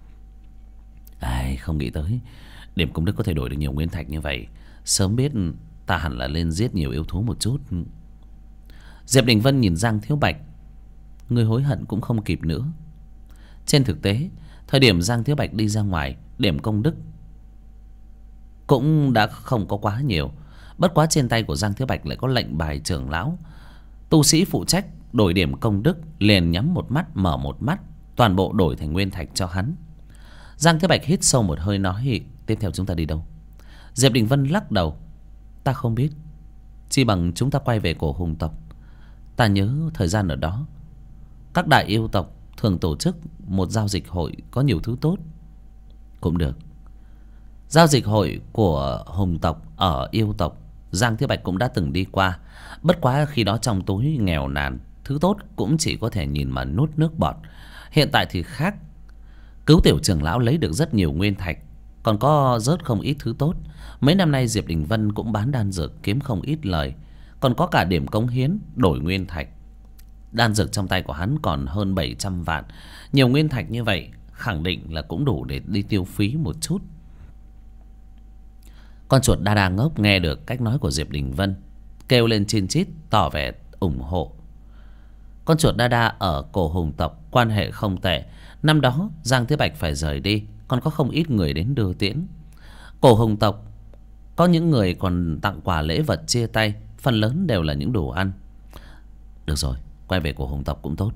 Không nghĩ tới điểm công đức có thể đổi được nhiều nguyên thạch như vậy. Sớm biết ta hẳn là lên giết nhiều yêu thú một chút. Diệp Đình Vân nhìn Giang Thiếu Bạch. Ngươi hối hận cũng không kịp nữa. Trên thực tế, thời điểm Giang Thiếu Bạch đi ra ngoài, điểm công đức cũng đã không có quá nhiều. Bất quá trên tay của Giang Thiếu Bạch lại có lệnh bài trưởng lão. Tu sĩ phụ trách đổi điểm công đức liền nhắm một mắt mở một mắt, toàn bộ đổi thành nguyên thạch cho hắn. Giang Thiếu Bạch hít sâu một hơi nói: tiếp theo chúng ta đi đâu? Diệp Đình Vân lắc đầu: ta không biết. Chi bằng chúng ta quay về cổ hùng tộc. Ta nhớ thời gian ở đó các đại yêu tộc thường tổ chức một giao dịch hội có nhiều thứ tốt. Cũng được. Giao dịch hội của hùng tộc ở yêu tộc Giang Thiếu Bạch cũng đã từng đi qua. Bất quá khi đó trong túi nghèo nàn, thứ tốt cũng chỉ có thể nhìn mà nuốt nước bọt. Hiện tại thì khác. Cứu tiểu trưởng lão lấy được rất nhiều nguyên thạch, còn có rớt không ít thứ tốt. Mấy năm nay Diệp Đình Vân cũng bán đan dược kiếm không ít lời, còn có cả điểm cống hiến đổi nguyên thạch. Đan dược trong tay của hắn còn hơn 700 vạn. Nhiều nguyên thạch như vậy khẳng định là cũng đủ để đi tiêu phí một chút. Con chuột đa đa ngốc nghe được cách nói của Diệp Đình Vân, kêu lên chin chít tỏ vẻ ủng hộ. Con chuột đa đa ở cổ hùng tộc quan hệ không tệ. Năm đó Giang Thế Bạch phải rời đi, còn có không ít người đến đưa tiễn. Cổ hùng tộc có những người còn tặng quà lễ vật chia tay, phần lớn đều là những đồ ăn. Được rồi, quay về cổ hùng tộc cũng tốt.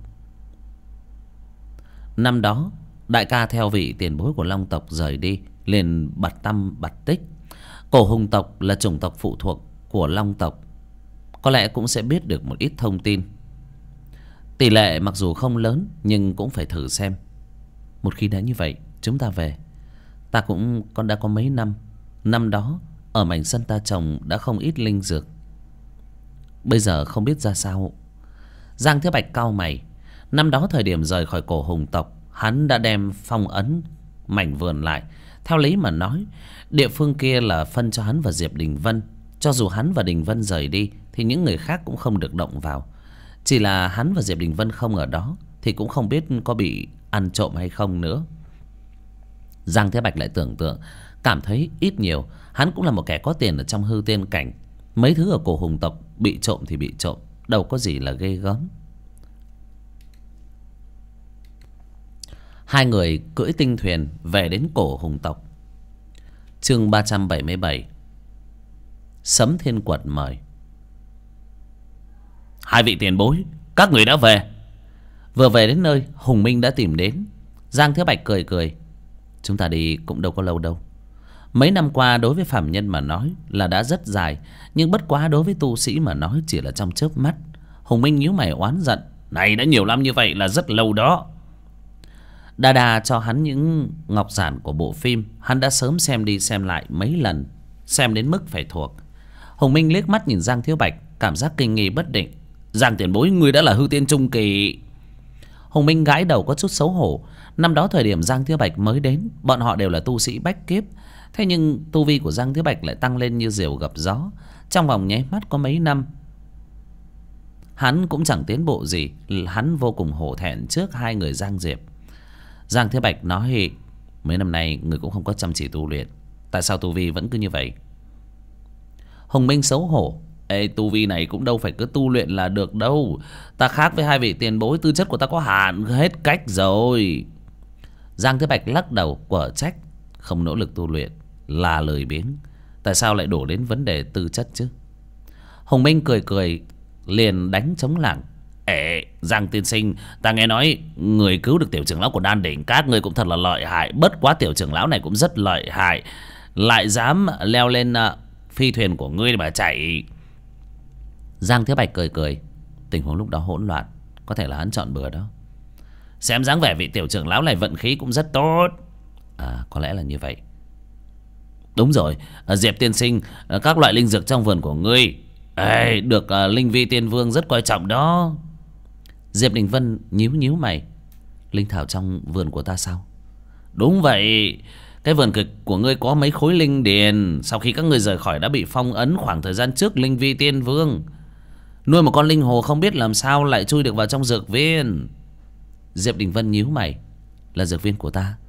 Năm đó đại ca theo vị tiền bối của Long tộc rời đi, liền bặt tâm bặt tích. Cổ hùng tộc là chủng tộc phụ thuộc của Long tộc, có lẽ cũng sẽ biết được một ít thông tin. Tỷ lệ mặc dù không lớn nhưng cũng phải thử xem. Một khi đã như vậy, chúng ta về. Ta cũng đã có mấy năm. Năm đó ở mảnh sân ta trồng đã không ít linh dược, bây giờ không biết ra sao. Giang Thế Bạch cau mày. Năm đó thời điểm rời khỏi cổ hùng tộc, hắn đã đem phong ấn mảnh vườn lại. Theo lý mà nói, địa phương kia là phân cho hắn và Diệp Đình Vân. Cho dù hắn và Đình Vân rời đi thì những người khác cũng không được động vào. Chỉ là hắn và Diệp Đình Vân không ở đó thì cũng không biết có bị ăn trộm hay không nữa. Giang Thế Bạch lại tưởng tượng, cảm thấy ít nhiều hắn cũng là một kẻ có tiền ở trong hư tiên cảnh. Mấy thứ ở cổ hùng tộc bị trộm thì bị trộm, đâu có gì là ghê gớm. Hai người cưỡi tinh thuyền về đến cổ hùng tộc. Chương 377. Sấm Thiên Quật mời. Hai vị tiền bối, các người đã về. Vừa về đến nơi, Hùng Minh đã tìm đến. Giang Thế Bạch cười cười: chúng ta đi cũng đâu có lâu đâu. Mấy năm qua đối với phàm nhân mà nói là đã rất dài, nhưng bất quá đối với tu sĩ mà nói chỉ là trong chớp mắt. Hùng Minh nhíu mày oán giận: này đã nhiều năm như vậy là rất lâu đó. Đa Đa cho hắn những ngọc giản của bộ phim, hắn đã sớm xem đi xem lại mấy lần, xem đến mức phải thuộc. Hùng Minh liếc mắt nhìn Giang Thiếu Bạch, cảm giác kinh nghi bất định. Giang tiền bối, người đã là hư tiên trung kỳ. Hùng Minh gãi đầu có chút xấu hổ. Năm đó thời điểm Giang Thiếu Bạch mới đến, bọn họ đều là tu sĩ bách kiếp. Thế nhưng tu vi của Giang Thiếu Bạch lại tăng lên như diều gặp gió. Trong vòng nháy mắt có mấy năm, hắn cũng chẳng tiến bộ gì. Hắn vô cùng hổ thẹn trước hai người Giang Diệp. Giang Thế Bạch nói: mấy năm nay người cũng không có chăm chỉ tu luyện, tại sao tu vi vẫn cứ như vậy? Hùng Minh xấu hổ: ê, tu vi này cũng đâu phải cứ tu luyện là được đâu. Ta khác với hai vị tiền bối, tư chất của ta có hạn hết cách rồi. Giang Thế Bạch lắc đầu quở trách: không nỗ lực tu luyện là lười biếng, tại sao lại đổ đến vấn đề tư chất chứ? Hùng Minh cười cười liền đánh trống lảng: ê, Giang tiên sinh, ta nghe nói người cứu được tiểu trưởng lão của Đan Đỉnh các người cũng thật là lợi hại. Bất quá tiểu trưởng lão này cũng rất lợi hại, lại dám leo lên phi thuyền của ngươi mà chạy. Giang Thế Bạch cười cười: tình huống lúc đó hỗn loạn, có thể là hắn chọn bừa đó. Xem dáng vẻ vị tiểu trưởng lão này vận khí cũng rất tốt. À, có lẽ là như vậy. Đúng rồi, Diệp tiên sinh, các loại linh dược trong vườn của ngươi được Linh Vi Tiên Vương rất coi trọng đó. Diệp Đình Vân nhíu mày: linh thảo trong vườn của ta sao? Đúng vậy, cái vườn cực của ngươi có mấy khối linh điền. Sau khi các ngươi rời khỏi đã bị phong ấn khoảng thời gian trước Linh Vi Tiên Vương nuôi một con linh hồ không biết làm sao lại chui được vào trong dược viên. Diệp Đình Vân nhíu mày: là dược viên của ta?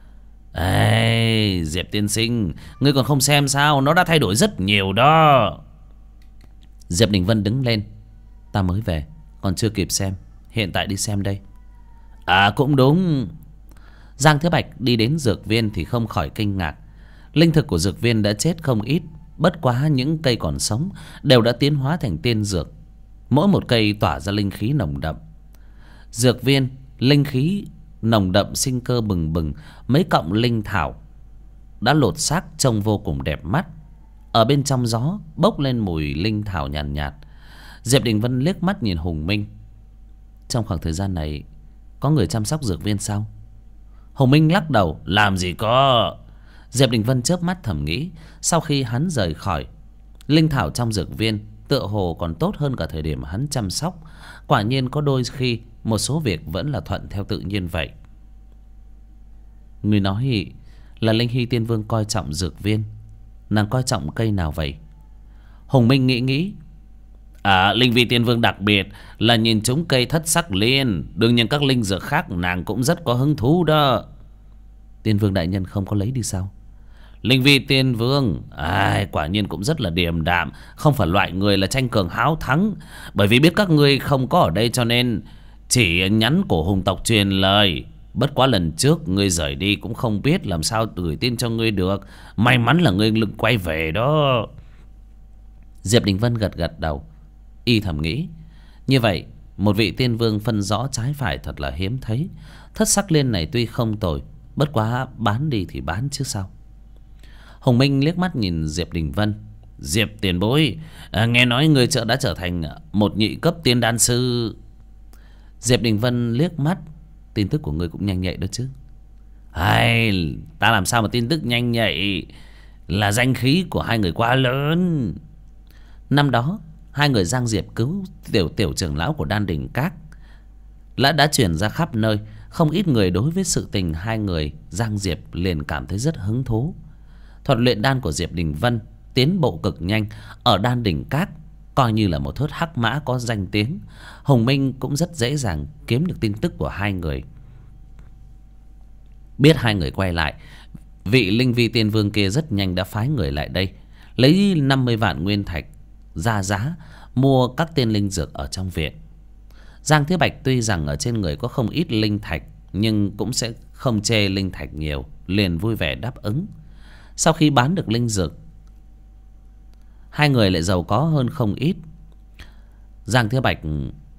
Ê, Diệp tiên sinh, ngươi còn không xem sao, nó đã thay đổi rất nhiều đó. Diệp Đình Vân đứng lên: ta mới về, còn chưa kịp xem, hiện tại đi xem đây. À cũng đúng. Giang Thế Bạch đi đến dược viên thì không khỏi kinh ngạc. Linh thực của dược viên đã chết không ít, Bất quá những cây còn sống đều đã tiến hóa thành tiên dược, mỗi một cây tỏa ra linh khí nồng đậm. Dược viên linh khí nồng đậm, sinh cơ bừng bừng. Mấy cọng linh thảo đã lột xác trông vô cùng đẹp mắt. Ở bên trong gió bốc lên mùi linh thảo nhàn nhạt. Diệp Đình Vân liếc mắt nhìn Hùng Minh. Trong khoảng thời gian này có người chăm sóc dược viên sao? Hùng Minh lắc đầu. Làm gì có. Diệp Đình Vân chớp mắt thầm nghĩ. Sau khi hắn rời khỏi, linh thảo trong dược viên tựa hồ còn tốt hơn cả thời điểm hắn chăm sóc. Quả nhiên có đôi khi một số việc vẫn là thuận theo tự nhiên vậy. Người nói là Linh Hy Tiên Vương coi trọng dược viên. Nàng coi trọng cây nào vậy? Hùng Minh nghĩ. Linh Vi Tiên Vương đặc biệt là nhìn chúng cây thất sắc liên. Đương nhiên các linh dược khác nàng cũng rất có hứng thú đó. Tiên Vương đại nhân không có lấy đi sao? Linh Vi Tiên Vương quả nhiên cũng rất là điềm đạm, không phải loại người là tranh cường háo thắng. Bởi vì biết các ngươi không có ở đây cho nên chỉ nhắn cổ hùng tộc truyền lời. Bất quá lần trước ngươi rời đi cũng không biết làm sao gửi tin cho ngươi được. May mắn là ngươi lực quay về đó. Diệp Đình Vân gật đầu. Y thầm nghĩ, như vậy một vị tiên vương phân rõ trái phải thật là hiếm thấy. Thất sắc liên này tuy không tồi, bất quá bán đi thì bán chứ sao. Hùng Minh liếc mắt nhìn Diệp Đình Vân. Diệp tiền bối, nghe nói người đã trở thành một nhị cấp tiên đan sư. Diệp Đình Vân liếc mắt. Tin tức của ngươi cũng nhanh nhạy đó chứ. Ta làm sao mà tin tức nhanh nhạy. Là danh khí của hai người quá lớn. Năm đó hai người Giang Diệp cứu tiểu trưởng lão của Đan Đỉnh Các đã truyền ra khắp nơi. Không ít người đối với sự tình hai người Giang Diệp liền cảm thấy rất hứng thú. Thuật luyện đan của Diệp Đình Vân tiến bộ cực nhanh. Ở Đan Đỉnh Các coi như là một thớt hắc mã có danh tiếng. Hùng Minh cũng rất dễ dàng kiếm được tin tức của hai người. Biết hai người quay lại, vị Linh Vi Tiên Vương kia rất nhanh đã phái người lại đây, lấy 50 vạn nguyên thạch ra giá mua các tiên linh dược ở trong viện. Giang Thiếu Bạch tuy rằng ở trên người có không ít linh thạch, nhưng cũng sẽ không chê linh thạch nhiều, liền vui vẻ đáp ứng. Sau khi bán được linh dược, hai người lại giàu có hơn không ít. Giang Thiếu Bạch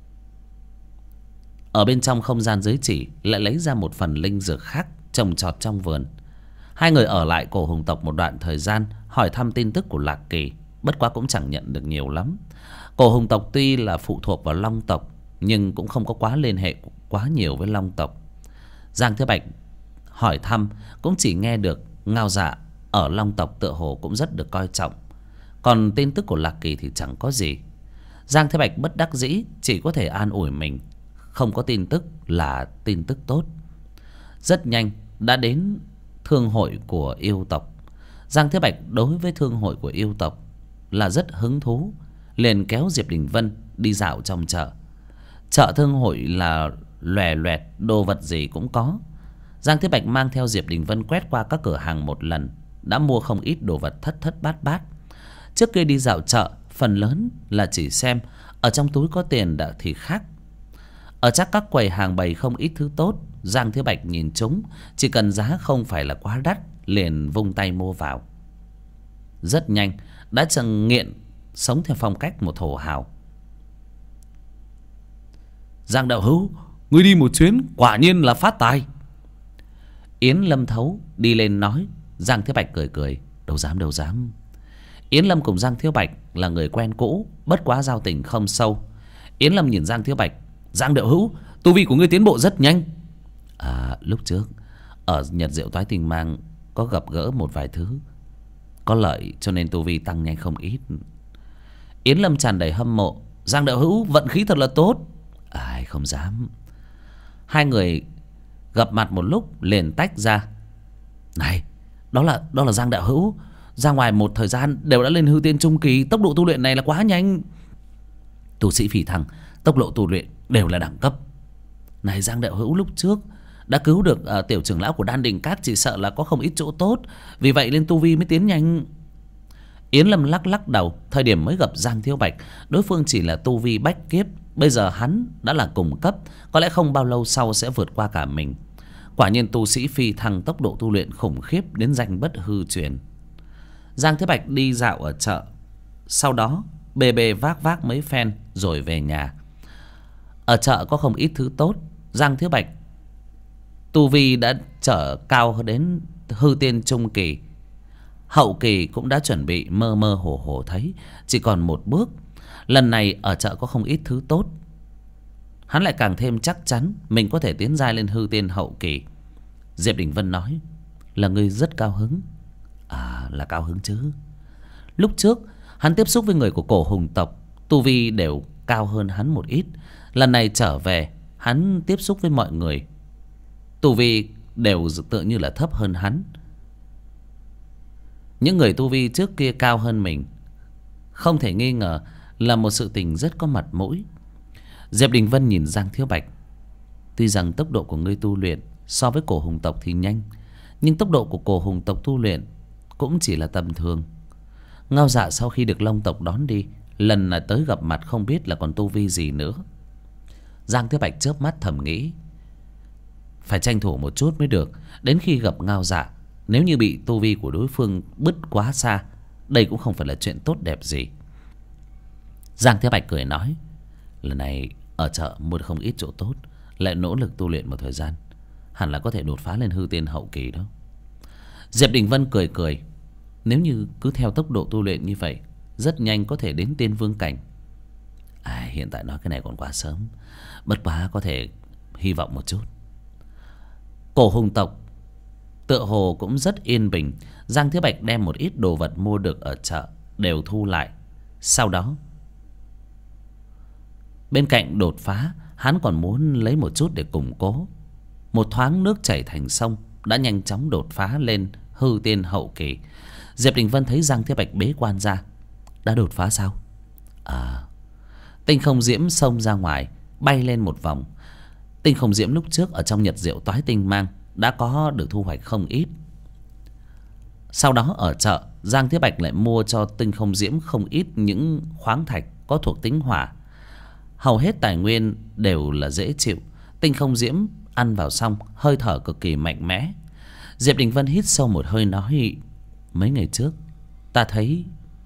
ở bên trong không gian giới chỉ lại lấy ra một phần linh dược khác trồng trọt trong vườn. Hai người ở lại cổ hùng tộc một đoạn thời gian, hỏi thăm tin tức của Lạc Kỳ. Bất quá cũng chẳng nhận được nhiều lắm. Cổ hùng tộc tuy là phụ thuộc vào Long tộc, nhưng cũng không có quá liên hệ quá nhiều với Long tộc. Giang Thiếu Bạch hỏi thăm cũng chỉ nghe được Ngao Dạ ở Long tộc tựa hồ cũng rất được coi trọng. Còn tin tức của Lạc Kỳ thì chẳng có gì. Giang Thế Bạch bất đắc dĩ chỉ có thể an ủi mình, không có tin tức là tin tức tốt. Rất nhanh đã đến thương hội của yêu tộc. Giang Thế Bạch đối với thương hội của yêu tộc là rất hứng thú, liền kéo Diệp Đình Vân đi dạo trong chợ. Chợ thương hội là lòe loẹt, đồ vật gì cũng có. Giang Thế Bạch mang theo Diệp Đình Vân quét qua các cửa hàng một lần, đã mua không ít đồ vật thất thất bát bát. Trước kia đi dạo chợ, phần lớn là chỉ xem ở trong túi có tiền đã thì khác. Ở chắc các quầy hàng bày không ít thứ tốt. Giang Thế Bạch nhìn chúng, chỉ cần giá không phải là quá đắt, liền vung tay mua vào. Rất nhanh đã chẳng nghiện sống theo phong cách một thổ hào. Giang đạo hữu, ngươi đi một chuyến quả nhiên là phát tài. Yến Lâm Thấu đi lên nói. Giang Thế Bạch cười cười, đâu dám đâu dám. Yến Lâm cùng Giang Thiếu Bạch là người quen cũ, bất quá giao tình không sâu. Yến Lâm nhìn Giang Thiếu Bạch. Giang đạo hữu, tu vi của ngươi tiến bộ rất nhanh. Lúc trước ở Nhật Diệu Toái Tình Mang có gặp gỡ một vài thứ có lợi, cho nên tu vi tăng nhanh không ít. Yến Lâm tràn đầy hâm mộ. Giang đạo hữu vận khí thật là tốt. Không dám. Hai người gặp mặt một lúc liền tách ra. Này, đó là Giang đạo hữu, ra ngoài một thời gian đều đã lên hư tiên trung kỳ, tốc độ tu luyện này là quá nhanh. Tu sĩ phỉ thăng tốc độ tu luyện đều là đẳng cấp. Này Giang đạo hữu lúc trước đã cứu được tiểu trưởng lão của Đan Đình Các, chỉ sợ là có không ít chỗ tốt, vì vậy lên tu vi mới tiến nhanh. Yến Lâm lắc đầu. Thời điểm mới gặp Giang Thiếu Bạch, đối phương chỉ là tu vi bách kiếp, bây giờ hắn đã là cùng cấp, có lẽ không bao lâu sau sẽ vượt qua cả mình. Quả nhiên tu sĩ phi thăng tốc độ tu luyện khủng khiếp đến danh bất hư truyền. Giang Thế Bạch đi dạo ở chợ, sau đó bê bê vác vác mấy phen rồi về nhà. Ở chợ có không ít thứ tốt. Giang Thế Bạch tu vi đã trở cao đến hư tiên trung kỳ, hậu kỳ cũng đã chuẩn bị mơ mơ hồ hồ thấy, chỉ còn một bước. Lần này ở chợ có không ít thứ tốt, hắn lại càng thêm chắc chắn mình có thể tiến giai lên hư tiên hậu kỳ. Diệp Đình Vân nói: là ngươi rất cao hứng. À, là cao hứng chứ. Lúc trước hắn tiếp xúc với người của Cổ Hùng tộc, tu vi đều cao hơn hắn một ít. Lần này trở về, hắn tiếp xúc với mọi người, tu vi đều tự như là thấp hơn hắn. Những người tu vi trước kia cao hơn mình, không thể nghi ngờ là một sự tình rất có mặt mũi. Diệp Đình Vân nhìn Giang Thiếu Bạch: tuy rằng tốc độ của ngươi tu luyện so với Cổ Hùng tộc thì nhanh, nhưng tốc độ của Cổ Hùng tộc tu luyện cũng chỉ là tầm thường. Ngao Dạ sau khi được Long tộc đón đi, lần là tới gặp mặt không biết là còn tu vi gì nữa. Giang Thiếu Bạch chớp mắt thầm nghĩ: phải tranh thủ một chút mới được. Đến khi gặp Ngao Dạ, nếu như bị tu vi của đối phương bứt quá xa, đây cũng không phải là chuyện tốt đẹp gì. Giang Thiếu Bạch cười nói: lần này ở chợ mua được không ít chỗ tốt, lại nỗ lực tu luyện một thời gian, hẳn là có thể đột phá lên hư tiên hậu kỳ đó. Diệp Đình Vân cười cười: nếu như cứ theo tốc độ tu luyện như vậy, rất nhanh có thể đến tiên vương cảnh. Hiện tại nói cái này còn quá sớm, bất quá có thể hy vọng một chút. Cổ Hùng tộc tựa hồ cũng rất yên bình. Giang Thiếu Bạch đem một ít đồ vật mua được ở chợ đều thu lại. Sau đó bên cạnh đột phá, hắn còn muốn lấy một chút để củng cố. Một thoáng nước chảy thành sông, đã nhanh chóng đột phá lên hư tiên hậu kỳ. Diệp Đình Vân thấy Giang Thiếu Bạch bế quan ra: đã đột phá sao? Tinh không diễm xông ra ngoài, bay lên một vòng. Tinh không diễm lúc trước ở trong Nhật Diệu Toái Tinh Mang đã có được thu hoạch không ít. Sau đó ở chợ, Giang Thế Bạch lại mua cho tinh không diễm không ít những khoáng thạch có thuộc tính hỏa. Hầu hết tài nguyên đều là dễ chịu. Tinh không diễm ăn vào xong, hơi thở cực kỳ mạnh mẽ. Diệp Đình Vân hít sâu một hơi nói: mấy ngày trước ta thấy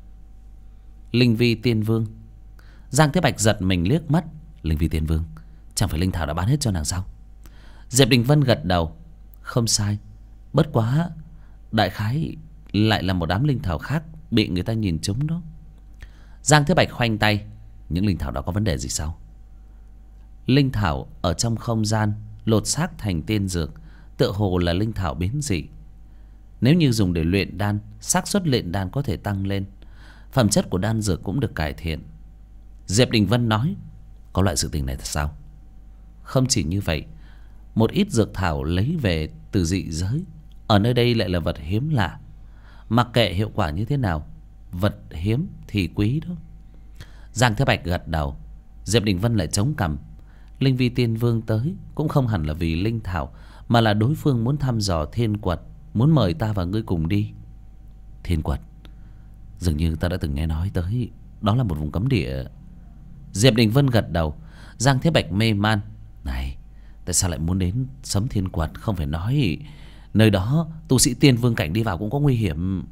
Linh Vi Tiên Vương. Giang Thế Bạch giật mình liếc mắt: Linh Vi Tiên Vương? Chẳng phải linh thảo đã bán hết cho nàng sao? Diệp Đình Vân gật đầu: không sai, bất quá đại khái lại là một đám linh thảo khác bị người ta nhìn trúng đó. Giang Thế Bạch khoanh tay: những linh thảo đó có vấn đề gì sao? Linh thảo ở trong không gian lột xác thành tiên dược, tựa hồ là linh thảo biến dị. Nếu như dùng để luyện đan, xác suất luyện đan có thể tăng lên, phẩm chất của đan dược cũng được cải thiện. Diệp Đình Vân nói: có loại sự tình này thật sao? Không chỉ như vậy, một ít dược thảo lấy về từ dị giới, ở nơi đây lại là vật hiếm lạ. Mặc kệ hiệu quả như thế nào, vật hiếm thì quý đó. Giang Thế Bạch gật đầu. Diệp Đình Vân lại chống cằm: Linh Vi Tiên Vương tới cũng không hẳn là vì linh thảo, mà là đối phương muốn thăm dò thiên quật, muốn mời ta và ngươi cùng đi. Thiên quật? Dường như ta đã từng nghe nói tới, đó là một vùng cấm địa. Diệp Đình Vân gật đầu. Giang Thế Bạch mê man: này, tại sao lại muốn đến Sấm Thiên Quật? Không phải nói nơi đó tu sĩ tiên vương cảnh đi vào cũng có nguy hiểm.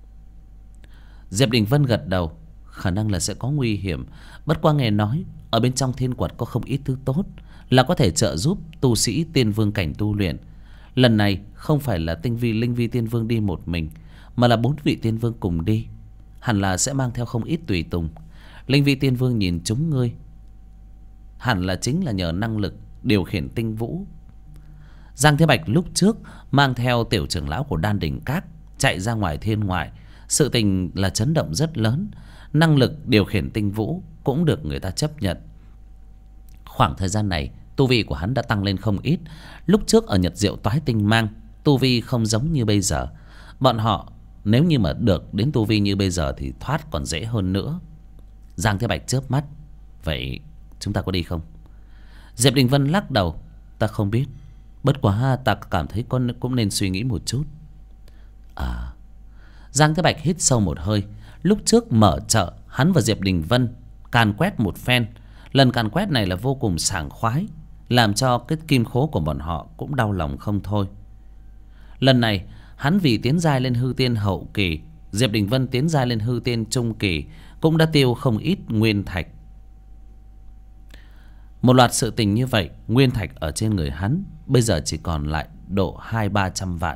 Diệp Đình Vân gật đầu: khả năng là sẽ có nguy hiểm, bất qua nghe nói ở bên trong thiên quật có không ít thứ tốt, là có thể trợ giúp tu sĩ tiên vương cảnh tu luyện. Lần này không phải là Linh Vi Tiên Vương đi một mình, mà là 4 vị tiên vương cùng đi, hẳn là sẽ mang theo không ít tùy tùng. Linh Vi Tiên Vương nhìn chúng ngươi, hẳn là chính là nhờ năng lực điều khiển tinh vũ. Giang Thế Bạch lúc trước mang theo tiểu trưởng lão của Đan Đỉnh Các chạy ra ngoài thiên ngoại, sự tình là chấn động rất lớn. Năng lực điều khiển tinh vũ cũng được người ta chấp nhận. Khoảng thời gian này tu vi của hắn đã tăng lên không ít. Lúc trước ở Nhật Diệu Toái Tinh Mang, tu vi không giống như bây giờ. Bọn họ nếu như mà được đến tu vi như bây giờ thì thoát còn dễ hơn nữa. Giang Thế Bạch chớp mắt: vậy chúng ta có đi không? Diệp Đình Vân lắc đầu: ta không biết, bất quá ta cảm thấy con cũng nên suy nghĩ một chút. Giang Thế Bạch hít sâu một hơi. Lúc trước mở chợ, hắn và Diệp Đình Vân càn quét một phen. Lần càn quét này là vô cùng sảng khoái, làm cho cái kim khố của bọn họ cũng đau lòng không thôi. Lần này hắn vì tiến giai lên hư tiên hậu kỳ, Diệp Đình Vân tiến ra lên hư tiên trung kỳ cũng đã tiêu không ít nguyên thạch. Một loạt sự tình như vậy, nguyên thạch ở trên người hắn bây giờ chỉ còn lại độ 200-300 vạn.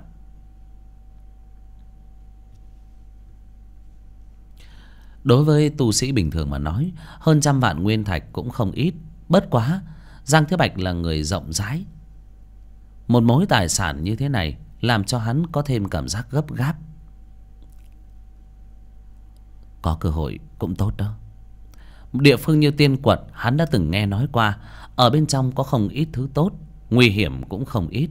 Đối với tu sĩ bình thường mà nói, hơn 100 vạn nguyên thạch cũng không ít. Bất quá Giang Thiếu Bạch là người rộng rãi, một mối tài sản như thế này làm cho hắn có thêm cảm giác gấp gáp. Có cơ hội cũng tốt đó. Địa phương như Tiên Quật hắn đã từng nghe nói qua, ở bên trong có không ít thứ tốt, nguy hiểm cũng không ít.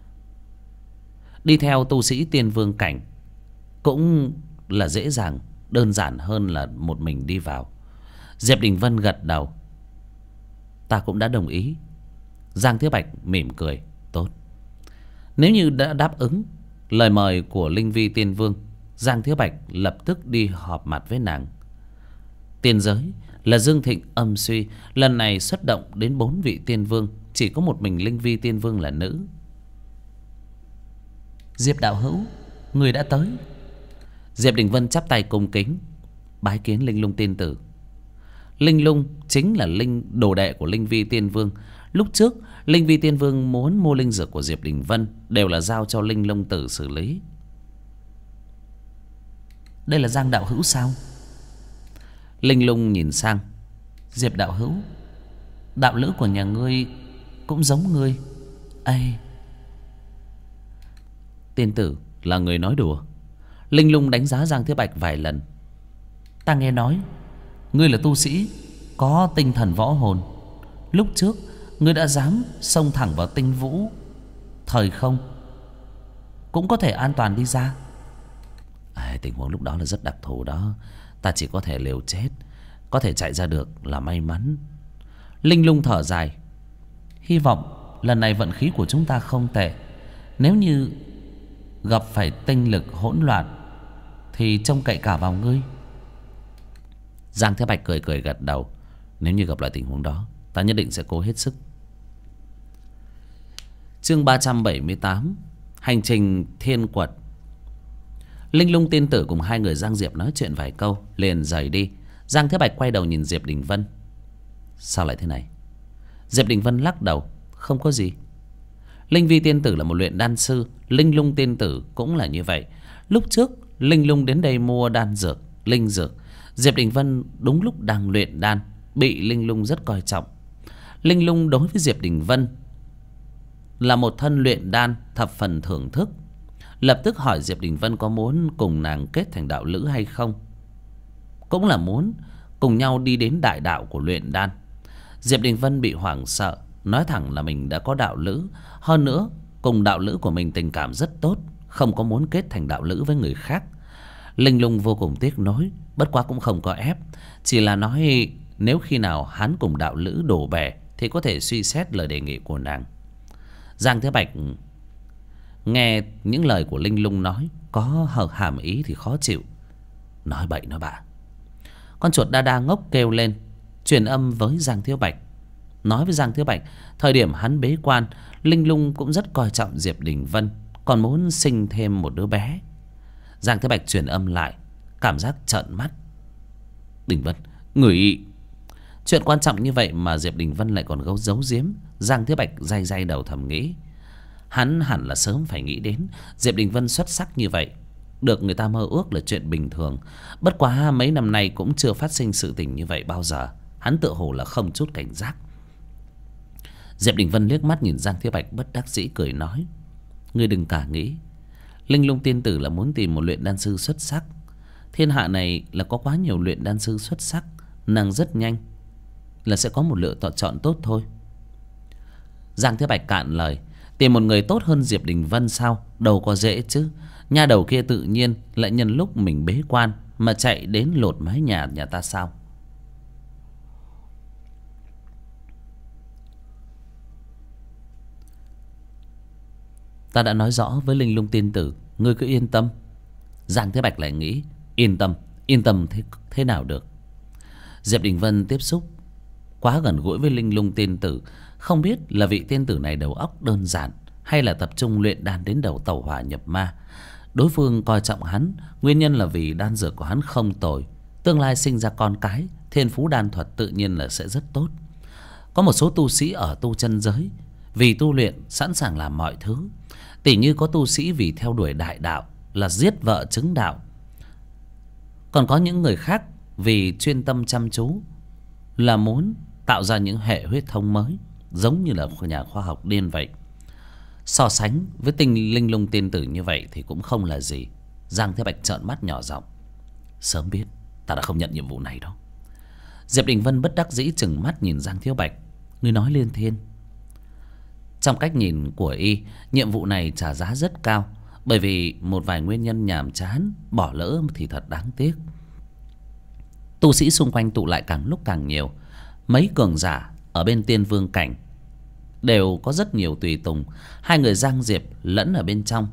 Đi theo tu sĩ tiên vương cảnh cũng là dễ dàng, đơn giản hơn là một mình đi vào. Diệp Đình Vân gật đầu. Ta cũng đã đồng ý. Giang Thiếu Bạch mỉm cười. Tốt. Nếu như đã đáp ứng lời mời của Linh Vi Tiên Vương, Giang Thiếu Bạch lập tức đi họp mặt với nàng. Tiên giới là Dương Thịnh âm suy, lần này xuất động đến 4 vị tiên vương, chỉ có một mình Linh Vi Tiên Vương là nữ. Diệp đạo hữu, người đã tới. Diệp Đình Vân chắp tay cung kính bái kiến Linh Lung tiên tử. Linh Lung chính là đồ đệ của Linh Vi Tiên Vương. Lúc trước Linh Vi Tiên Vương muốn mua linh dược của Diệp Đình Vân đều là giao cho Linh Lung tử xử lý. Đây là Giang đạo hữu sao? Linh Lung nhìn sang. Diệp đạo hữu, đạo lữ của nhà ngươi cũng giống ngươi. Ây, tiên tử là người nói đùa. Linh Lung đánh giá Giang Thiếu Bạch vài lần. Ta nghe nói ngươi là tu sĩ có tinh thần võ hồn. Lúc trước ngươi đã dám xông thẳng vào tinh vũ thời không, cũng có thể an toàn đi ra. Tình huống lúc đó là rất đặc thù đó. Ta chỉ có thể liều chết, có thể chạy ra được là may mắn. Linh Lung thở dài. Hy vọng lần này vận khí của chúng ta không tệ. Nếu như gặp phải tinh lực hỗn loạn thì trông cậy cả vào ngươi. Giang Thế Bạch cười cười gật đầu. Nếu như gặp lại tình huống đó, ta nhất định sẽ cố hết sức. Chương 378, hành trình Thiên Quật. Linh Lung tiên tử cùng hai người Giang Diệp nói chuyện vài câu liền rời đi. Giang Thế Bạch quay đầu nhìn Diệp Đình Vân. Sao lại thế này? Diệp Đình Vân lắc đầu. Không có gì. Linh Vi tiên tử là một luyện đan sư, Linh Lung tiên tử cũng là như vậy. Lúc trước Linh Lung đến đây mua đan dược, linh dược. Diệp Đình Vân đúng lúc đang luyện đan, bị Linh Lung rất coi trọng. Linh Lung đối với Diệp Đình Vân là một thân luyện đan thập phần thưởng thức, lập tức hỏi Diệp Đình Vân có muốn cùng nàng kết thành đạo lữ hay không, cũng là muốn cùng nhau đi đến đại đạo của luyện đan. Diệp Đình Vân bị hoảng sợ, nói thẳng là mình đã có đạo lữ, hơn nữa cùng đạo lữ của mình tình cảm rất tốt, không có muốn kết thành đạo lữ với người khác. Linh Lung vô cùng tiếc nuối, bất quá cũng không có ép, chỉ là nói nếu khi nào hắn cùng đạo lữ đổ bè thì có thể suy xét lời đề nghị của nàng. Giang Thế Bạch nghe những lời của Linh Lung nói có hàm ý thì khó chịu. Nói bậy nói bạ. Con chuột đa đa ngốc kêu lên, truyền âm với Giang Thiếu Bạch, nói với Giang Thiếu Bạch thời điểm hắn bế quan, Linh Lung cũng rất coi trọng Diệp Đình Vân, còn muốn sinh thêm một đứa bé. Giang Thiếu Bạch truyền âm lại, cảm giác trợn mắt. Đình Vân, người chuyện quan trọng như vậy mà Diệp Đình Vân lại còn giấu giếm. Giang Thiếu Bạch day day đầu thầm nghĩ, hắn hẳn là sớm phải nghĩ đến. Diệp Đình Vân xuất sắc như vậy, được người ta mơ ước là chuyện bình thường. Bất quá mấy năm nay cũng chưa phát sinh sự tình như vậy bao giờ. Hắn tựa hồ là không chút cảnh giác. Diệp Đình Vân liếc mắt nhìn Giang Thiếu Bạch, bất đắc dĩ cười nói, ngươi đừng cả nghĩ. Linh Lung tiên tử là muốn tìm một luyện đan sư xuất sắc. Thiên hạ này là có quá nhiều luyện đan sư xuất sắc, nàng rất nhanh là sẽ có một lựa chọn tốt thôi. Giang Thế Bạch cạn lời, tìm một người tốt hơn Diệp Đình Vân sao? Đâu có dễ chứ. Nha đầu kia tự nhiên lại nhân lúc mình bế quan mà chạy đến lột mái nhà ta sao? Ta đã nói rõ với Linh Lung tiên tử, ngươi cứ yên tâm. Giang Thế Bạch lại nghĩ, yên tâm thế nào được. Diệp Đình Vân tiếp xúc quá gần gũi với Linh Lung tiên tử, không biết là vị tiên tử này đầu óc đơn giản hay là tập trung luyện đan đến đầu tẩu hỏa nhập ma. Đối phương coi trọng hắn, nguyên nhân là vì đan dược của hắn không tồi, tương lai sinh ra con cái, thiên phú đan thuật tự nhiên là sẽ rất tốt. Có một số tu sĩ ở tu chân giới vì tu luyện sẵn sàng làm mọi thứ. Tỉ như có tu sĩ vì theo đuổi đại đạo là giết vợ chứng đạo. Còn có những người khác vì chuyên tâm chăm chú là muốn tạo ra những hệ huyết thống mới, giống như là nhà khoa học điên vậy. So sánh với tinh linh lung tiên tử như vậy thì cũng không là gì. Giang Thế Bạch trợn mắt nhỏ giọng: sớm biết ta đã không nhận nhiệm vụ này đâu. Diệp Đình Vân bất đắc dĩ trừng mắt nhìn Giang Thiếu Bạch: ngươi nói liên thiên. Trong cách nhìn của y, nhiệm vụ này trả giá rất cao, bởi vì một vài nguyên nhân nhàm chán, bỏ lỡ thì thật đáng tiếc. Tu sĩ xung quanh tụ lại càng lúc càng nhiều. Mấy cường giả ở bên tiên vương cảnh đều có rất nhiều tùy tùng. Hai người Giang Diệp lẫn ở bên trong,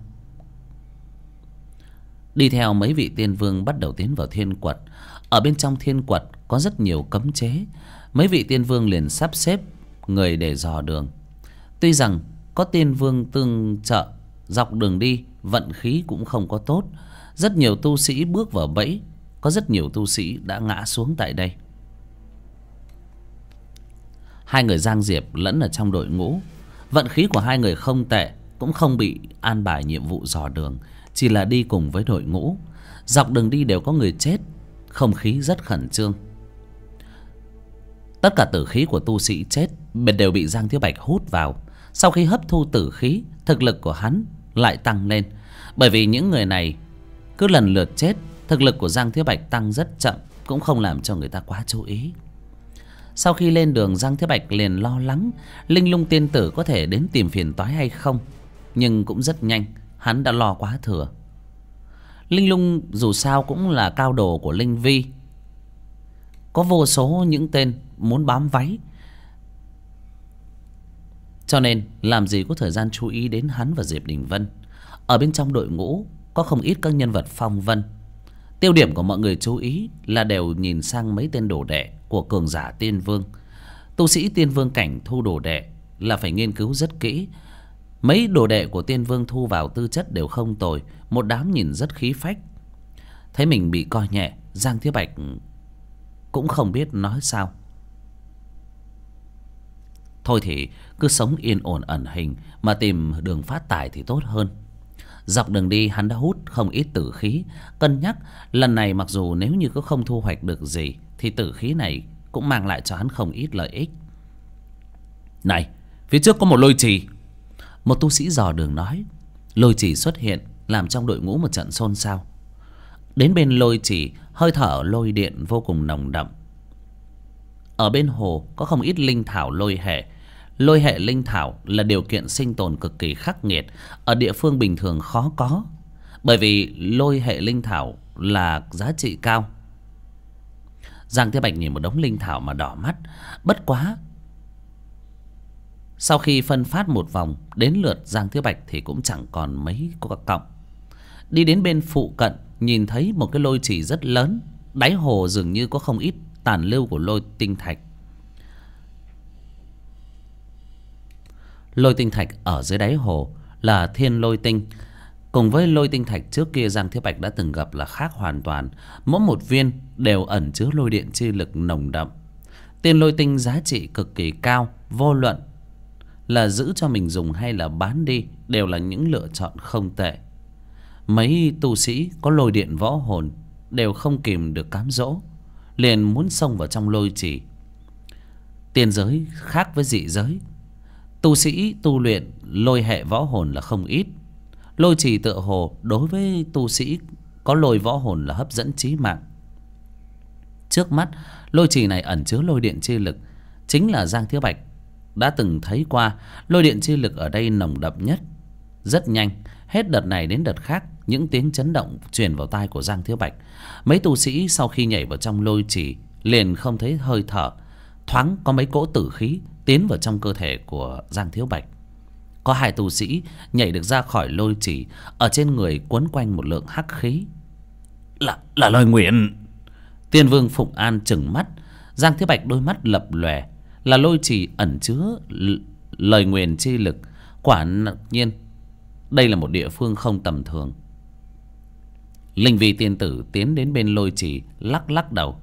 đi theo mấy vị tiên vương bắt đầu tiến vào thiên quật. Ở bên trong thiên quật có rất nhiều cấm chế. Mấy vị tiên vương liền sắp xếp người để dò đường. Tuy rằng có tiên vương tương trợ, dọc đường đi vận khí cũng không có tốt. Rất nhiều tu sĩ bước vào bẫy, có rất nhiều tu sĩ đã ngã xuống tại đây. Hai người Giang Diệp lẫn ở trong đội ngũ. Vận khí của hai người không tệ, cũng không bị an bài nhiệm vụ dò đường, chỉ là đi cùng với đội ngũ. Dọc đường đi đều có người chết, không khí rất khẩn trương. Tất cả tử khí của tu sĩ chết đều bị Giang Thiếu Bạch hút vào. Sau khi hấp thu tử khí, thực lực của hắn lại tăng lên. Bởi vì những người này cứ lần lượt chết, thực lực của Giang Thiếu Bạch tăng rất chậm, cũng không làm cho người ta quá chú ý. Sau khi lên đường, Giang Thiếu Bạch liền lo lắng linh lung tiên tử có thể đến tìm phiền toái hay không. Nhưng cũng rất nhanh, hắn đã lo quá thừa. Linh lung dù sao cũng là cao đồ của Linh Vi, có vô số những tên muốn bám váy, cho nên làm gì có thời gian chú ý đến hắn và Diệp Đình Vân. Ở bên trong đội ngũ có không ít các nhân vật phong vân. Tiêu điểm của mọi người chú ý là đều nhìn sang mấy tên đồ đệ của cường giả tiên vương. Tu sĩ tiên vương cảnh thu đồ đệ là phải nghiên cứu rất kỹ. Mấy đồ đệ của tiên vương thu vào tư chất đều không tồi, một đám nhìn rất khí phách. Thấy mình bị coi nhẹ, Giang Thiếu Bạch cũng không biết nói sao. Thôi thì cứ sống yên ổn ẩn hình mà tìm đường phát tài thì tốt hơn. Dọc đường đi hắn đã hút không ít tử khí, cân nhắc lần này mặc dù nếu như có không thu hoạch được gì thì tử khí này cũng mang lại cho hắn không ít lợi ích. Này, phía trước có một lôi trì. Một tu sĩ dò đường nói. Lôi trì xuất hiện làm trong đội ngũ một trận xôn xao. Đến bên lôi trì, hơi thở lôi điện vô cùng nồng đậm. Ở bên hồ có không ít linh thảo lôi hệ. Lôi hệ linh thảo là điều kiện sinh tồn cực kỳ khắc nghiệt, ở địa phương bình thường khó có. Bởi vì lôi hệ linh thảo là giá trị cao. Giang Thế Bạch nhìn một đống linh thảo mà đỏ mắt. Bất quá, sau khi phân phát một vòng, đến lượt Giang Thế Bạch thì cũng chẳng còn mấy có cọng. Đi đến bên phụ cận, nhìn thấy một cái lôi trì rất lớn. Đáy hồ dường như có không ít tàn lưu của lôi tinh thạch. Lôi tinh thạch ở dưới đáy hồ là thiên lôi tinh. Cùng với lôi tinh thạch trước kia Giang Thiếu Bạch đã từng gặp là khác hoàn toàn. Mỗi một viên đều ẩn chứa lôi điện chi lực nồng đậm. Tiên lôi tinh giá trị cực kỳ cao, vô luận là giữ cho mình dùng hay là bán đi đều là những lựa chọn không tệ. Mấy tu sĩ có lôi điện võ hồn đều không kìm được cám dỗ, liền muốn xông vào trong lôi trì. Tiên giới khác với dị giới, tu sĩ tu luyện lôi hệ võ hồn là không ít. Lôi trì tựa hồ đối với tu sĩ có lôi võ hồn là hấp dẫn chí mạng. Trước mắt lôi trì này ẩn chứa lôi điện chi lực, chính là Giang Thiếu Bạch đã từng thấy qua. Lôi điện chi lực ở đây nồng đậm nhất. Rất nhanh, hết đợt này đến đợt khác, những tiếng chấn động truyền vào tai của Giang Thiếu Bạch. Mấy tu sĩ sau khi nhảy vào trong lôi trì liền không thấy hơi thở. Thoáng có mấy cỗ tử khí tiến vào trong cơ thể của Giang Thiếu Bạch. Có hai tu sĩ nhảy được ra khỏi lôi trì, ở trên người quấn quanh một lượng hắc khí. Là lời nguyện. Tiên vương Phụng An trừng mắt. Giang Thiếu Bạch đôi mắt lập lòe. Là lôi trì ẩn chứa lời nguyền chi lực. Quả nhiên đây là một địa phương không tầm thường. Linh Vi tiên tử tiến đến bên lôi trì, lắc lắc đầu.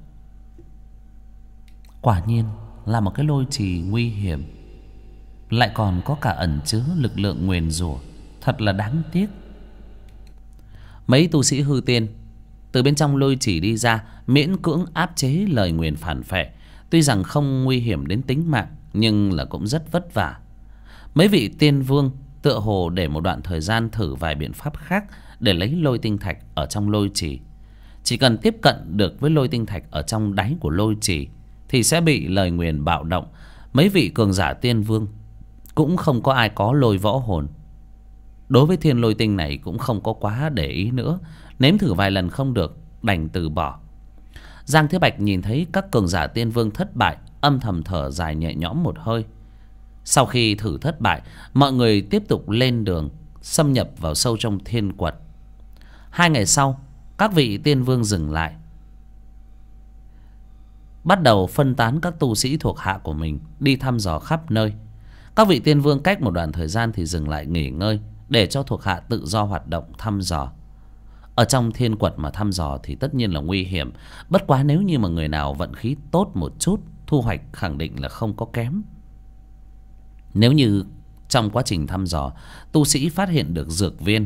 Quả nhiên là một cái lôi trì nguy hiểm, lại còn có cả ẩn chứa lực lượng nguyền rủa, thật là đáng tiếc. Mấy tu sĩ hư tiên từ bên trong lôi trì đi ra, miễn cưỡng áp chế lời nguyền phản phệ. Tuy rằng không nguy hiểm đến tính mạng, nhưng là cũng rất vất vả. Mấy vị tiên vương tựa hồ để một đoạn thời gian thử vài biện pháp khác để lấy lôi tinh thạch ở trong lôi trì. Chỉ cần tiếp cận được với lôi tinh thạch ở trong đáy của lôi trì thì sẽ bị lời nguyền bạo động. Mấy vị cường giả tiên vương cũng không có ai có lôi võ hồn. Đối với thiên lôi tinh này cũng không có quá để ý nữa. Nếm thử vài lần không được, đành từ bỏ. Giang Thiếu Bạch nhìn thấy các cường giả tiên vương thất bại, âm thầm thở dài nhẹ nhõm một hơi. Sau khi thử thất bại, mọi người tiếp tục lên đường, xâm nhập vào sâu trong thiên quật. 2 ngày sau, các vị tiên vương dừng lại, bắt đầu phân tán các tu sĩ thuộc hạ của mình đi thăm dò khắp nơi. Các vị tiên vương cách một đoạn thời gian thì dừng lại nghỉ ngơi, để cho thuộc hạ tự do hoạt động thăm dò. Ở trong thiên quật mà thăm dò thì tất nhiên là nguy hiểm. Bất quá nếu như mà người nào vận khí tốt một chút, thu hoạch khẳng định là không có kém. Nếu như trong quá trình thăm dò, tu sĩ phát hiện được dược viên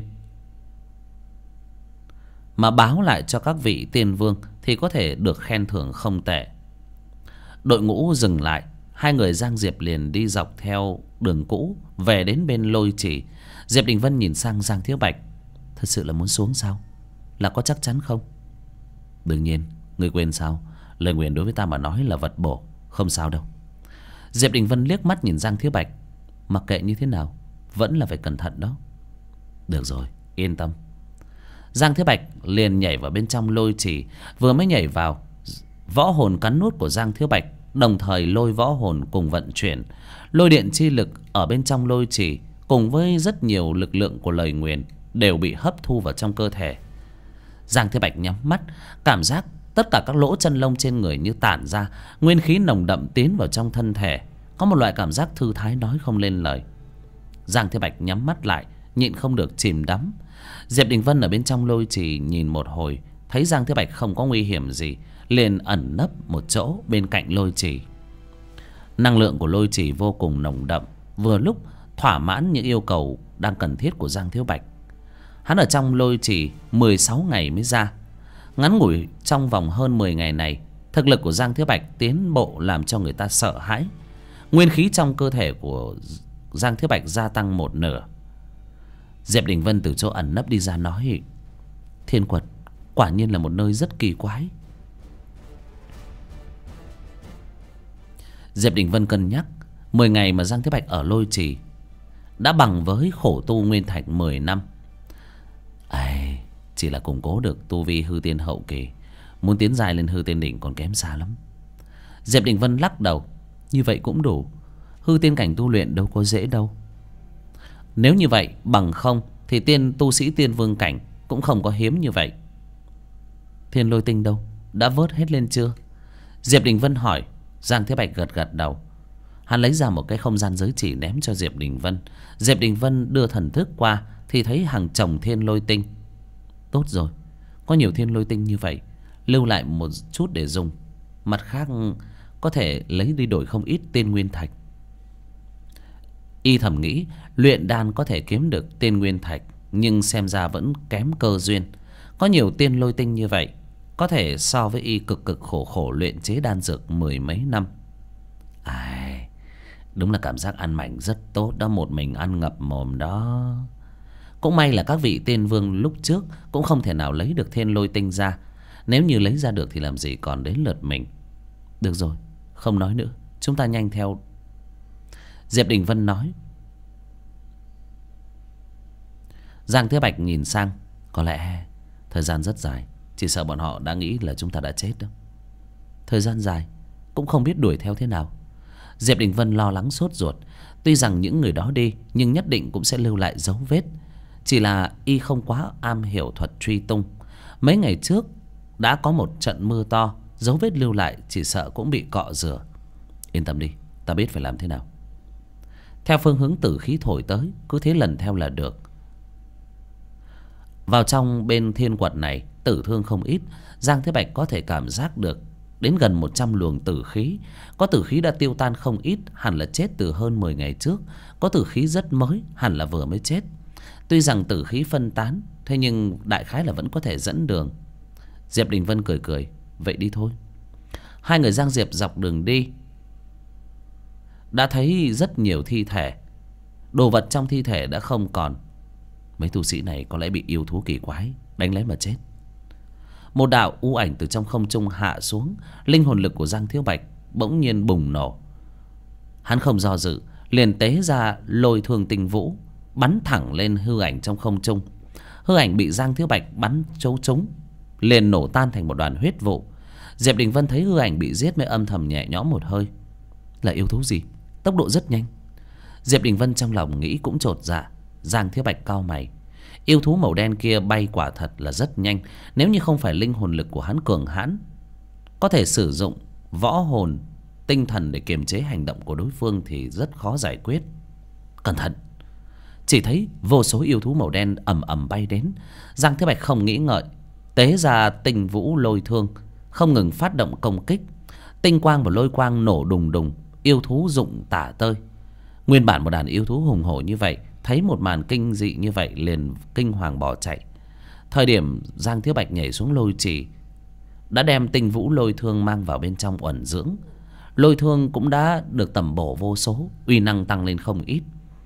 mà báo lại cho các vị tiên vương thì có thể được khen thưởng không tệ. Đội ngũ dừng lại, hai người Giang Diệp liền đi dọc theo đường cũ về đến bên lôi trì. Diệp Đình Vân nhìn sang Giang Thiếu Bạch. Thật sự là muốn xuống sao? Là có chắc chắn không? Đương nhiên, ngươi quên sao? Lời nguyền đối với ta mà nói là vật bổ, không sao đâu. Diệp Đình Vân liếc mắt nhìn Giang Thiếu Bạch. Mặc kệ như thế nào, vẫn là phải cẩn thận đó. Được rồi, yên tâm. Giang Thiếu Bạch liền nhảy vào bên trong lôi trì. Vừa mới nhảy vào, võ hồn cắn nút của Giang Thiếu Bạch đồng thời lôi võ hồn cùng vận chuyển. Lôi điện chi lực ở bên trong lôi trì cùng với rất nhiều lực lượng của lời nguyền đều bị hấp thu vào trong cơ thể. Giang Thiếu Bạch nhắm mắt, cảm giác tất cả các lỗ chân lông trên người như tản ra, nguyên khí nồng đậm tiến vào trong thân thể. Có một loại cảm giác thư thái nói không lên lời. Giang Thiếu Bạch nhắm mắt lại, nhịn không được chìm đắm. Diệp Đình Vân ở bên trong lôi trì nhìn một hồi, thấy Giang Thiếu Bạch không có nguy hiểm gì, liền ẩn nấp một chỗ bên cạnh lôi trì. Năng lượng của lôi trì vô cùng nồng đậm, vừa lúc thỏa mãn những yêu cầu đang cần thiết của Giang Thiếu Bạch. Hắn ở trong lôi trì 16 ngày mới ra. Ngắn ngủi trong vòng hơn 10 ngày này, thực lực của Giang Thiếu Bạch tiến bộ làm cho người ta sợ hãi. Nguyên khí trong cơ thể của Giang Thiếu Bạch gia tăng 1/2. Diệp Đình Vân từ chỗ ẩn nấp đi ra nói: Thiên quật quả nhiên là một nơi rất kỳ quái. Diệp Đình Vân cân nhắc, 10 ngày mà Giang Thiếu Bạch ở lôi trì đã bằng với khổ tu nguyên thạch 10 năm. Chỉ là củng cố được tu vi hư tiên hậu kỳ, muốn tiến dài lên hư tiên đỉnh còn kém xa lắm. Diệp Đình Vân lắc đầu. Như vậy cũng đủ, hư tiên cảnh tu luyện đâu có dễ đâu. Nếu như vậy, bằng không thì tu sĩ tiên vương cảnh cũng không có hiếm như vậy. Thiên lôi tinh đâu? Đã vớt hết lên chưa? Diệp Đình Vân hỏi. Giang Thế Bạch gật gật đầu. Hắn lấy ra một cái không gian giới chỉ ném cho Diệp Đình Vân. Diệp Đình Vân đưa thần thức qua thì thấy hàng chồng thiên lôi tinh. Tốt rồi, có nhiều thiên lôi tinh như vậy, lưu lại một chút để dùng. Mặt khác có thể lấy đi đổi không ít tiên nguyên thạch. Y thầm nghĩ luyện đan có thể kiếm được tiên nguyên thạch, nhưng xem ra vẫn kém cơ duyên. Có nhiều tiên lôi tinh như vậy, có thể so với Y cực khổ luyện chế đan dược 10 mấy năm. Đúng là cảm giác ăn mạnh rất tốt đó, một mình ăn ngập mồm đó. Cũng may là các vị tiên vương lúc trước cũng không thể nào lấy được thiên lôi tinh ra. Nếu như lấy ra được thì làm gì còn đến lượt mình. Được rồi, không nói nữa, chúng ta nhanh theo. Diệp Đình Vân nói. Giang Thế Bạch nhìn sang. Có lẽ thời gian rất dài, chỉ sợ bọn họ đã nghĩ là chúng ta đã chết đâu. Thời gian dài cũng không biết đuổi theo thế nào. Diệp Đình Vân lo lắng sốt ruột. Tuy rằng những người đó đi, nhưng nhất định cũng sẽ lưu lại dấu vết. Chỉ là Y không quá am hiểu thuật truy tung. Mấy ngày trước đã có một trận mưa to, dấu vết lưu lại chỉ sợ cũng bị cọ rửa. Yên tâm đi, ta biết phải làm thế nào. Theo phương hướng tử khí thổi tới, cứ thế lần theo là được. Vào trong bên thiên quật này, tử thương không ít. Giang Thế Bạch có thể cảm giác được đến gần 100 luồng tử khí. Có tử khí đã tiêu tan không ít, hẳn là chết từ hơn 10 ngày trước. Có tử khí rất mới, hẳn là vừa mới chết. Tuy rằng tử khí phân tán, thế nhưng đại khái là vẫn có thể dẫn đường. Diệp Đình Vân cười cười, vậy đi thôi. Hai người Giang Diệp dọc đường đi đã thấy rất nhiều thi thể. Đồ vật trong thi thể đã không còn. Mấy tu sĩ này có lẽ bị yêu thú kỳ quái đánh lén mà chết. Một đạo u ảnh từ trong không trung hạ xuống. Linh hồn lực của Giang Thiếu Bạch bỗng nhiên bùng nổ. Hắn không do dự, liền tế ra lôi thương tinh vũ, bắn thẳng lên hư ảnh trong không trung. Hư ảnh bị Giang Thiếu Bạch bắn trúng, liền nổ tan thành một đoàn huyết vụ. Diệp Đình Vân thấy hư ảnh bị giết mới âm thầm nhẹ nhõm một hơi. Là yêu thú gì? Tốc độ rất nhanh. Diệp Đình Vân trong lòng nghĩ cũng chột dạ. Giang Thiếu Bạch cau mày. Yêu thú màu đen kia bay quả thật là rất nhanh. Nếu như không phải linh hồn lực của hắn cường hãn, có thể sử dụng võ hồn tinh thần để kiềm chế hành động của đối phương thì rất khó giải quyết. Cẩn thận! Chỉ thấy vô số yêu thú màu đen ầm ầm bay đến. Giang Thế Bạch không nghĩ ngợi, tế ra tinh vũ lôi thương, không ngừng phát động công kích. Tinh quang và lôi quang nổ đùng đùng, yêu thú rụng tả tơi. Nguyên bản một đàn yêu thú hùng hổ như vậy, thấy một màn kinh dị như vậy liền kinh hoàng bỏ chạy. Thời điểm Giang Thiếu Bạch nhảy xuống lôi trì, đã đem tinh vũ lôi thương mang vào bên trong uẩn dưỡng. Lôi thương cũng đã được tẩm bổ vô số, uy năng tăng lên không ít.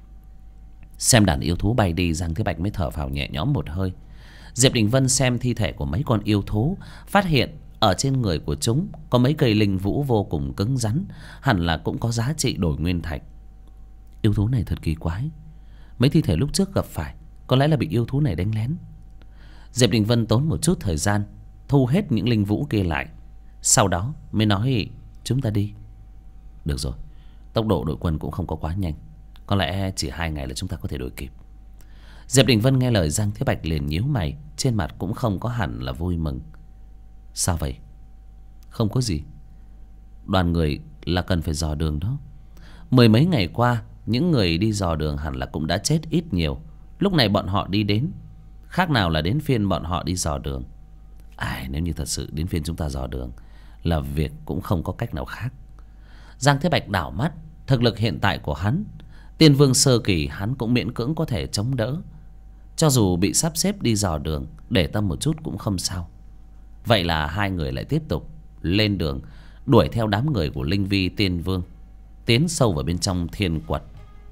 Xem đàn yêu thú bay đi, Giang Thiếu Bạch mới thở phào nhẹ nhõm một hơi. Diệp Đình Vân xem thi thể của mấy con yêu thú, phát hiện ở trên người của chúng có mấy cây linh vũ vô cùng cứng rắn, hẳn là cũng có giá trị đổi nguyên thạch. Yêu thú này thật kỳ quái. Mấy thi thể lúc trước gặp phải có lẽ là bị yêu thú này đánh lén. Diệp Đình Vân tốn một chút thời gian thu hết những linh vũ kia lại, sau đó mới nói chúng ta đi. Được rồi, tốc độ đội quân cũng không có quá nhanh, có lẽ chỉ 2 ngày là chúng ta có thể đuổi kịp. Diệp Đình Vân nghe lời Giang Thiếu Bạch liền nhíu mày, trên mặt cũng không có hẳn là vui mừng. Sao vậy? Không có gì. Đoàn người là cần phải dò đường đó. 10 mấy ngày qua, những người đi dò đường hẳn là cũng đã chết ít nhiều. Lúc này bọn họ đi đến, khác nào là đến phiên bọn họ đi dò đường. Nếu như thật sự đến phiên chúng ta dò đường, là việc cũng không có cách nào khác. Giang Thế Bạch đảo mắt, thực lực hiện tại của hắn, Tiên Vương sơ kỳ hắn cũng miễn cưỡng có thể chống đỡ. Cho dù bị sắp xếp đi dò đường, để tâm một chút cũng không sao. Vậy là hai người lại tiếp tục lên đường, đuổi theo đám người của Linh Vi Tiên Vương, tiến sâu vào bên trong thiên quật.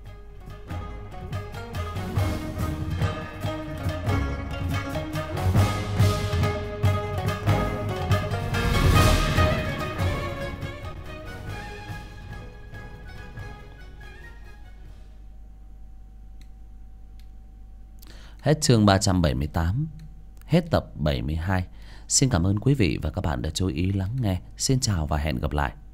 Hết chương 378, hết tập 72. Xin cảm ơn quý vị và các bạn đã chú ý lắng nghe. Xin chào và hẹn gặp lại.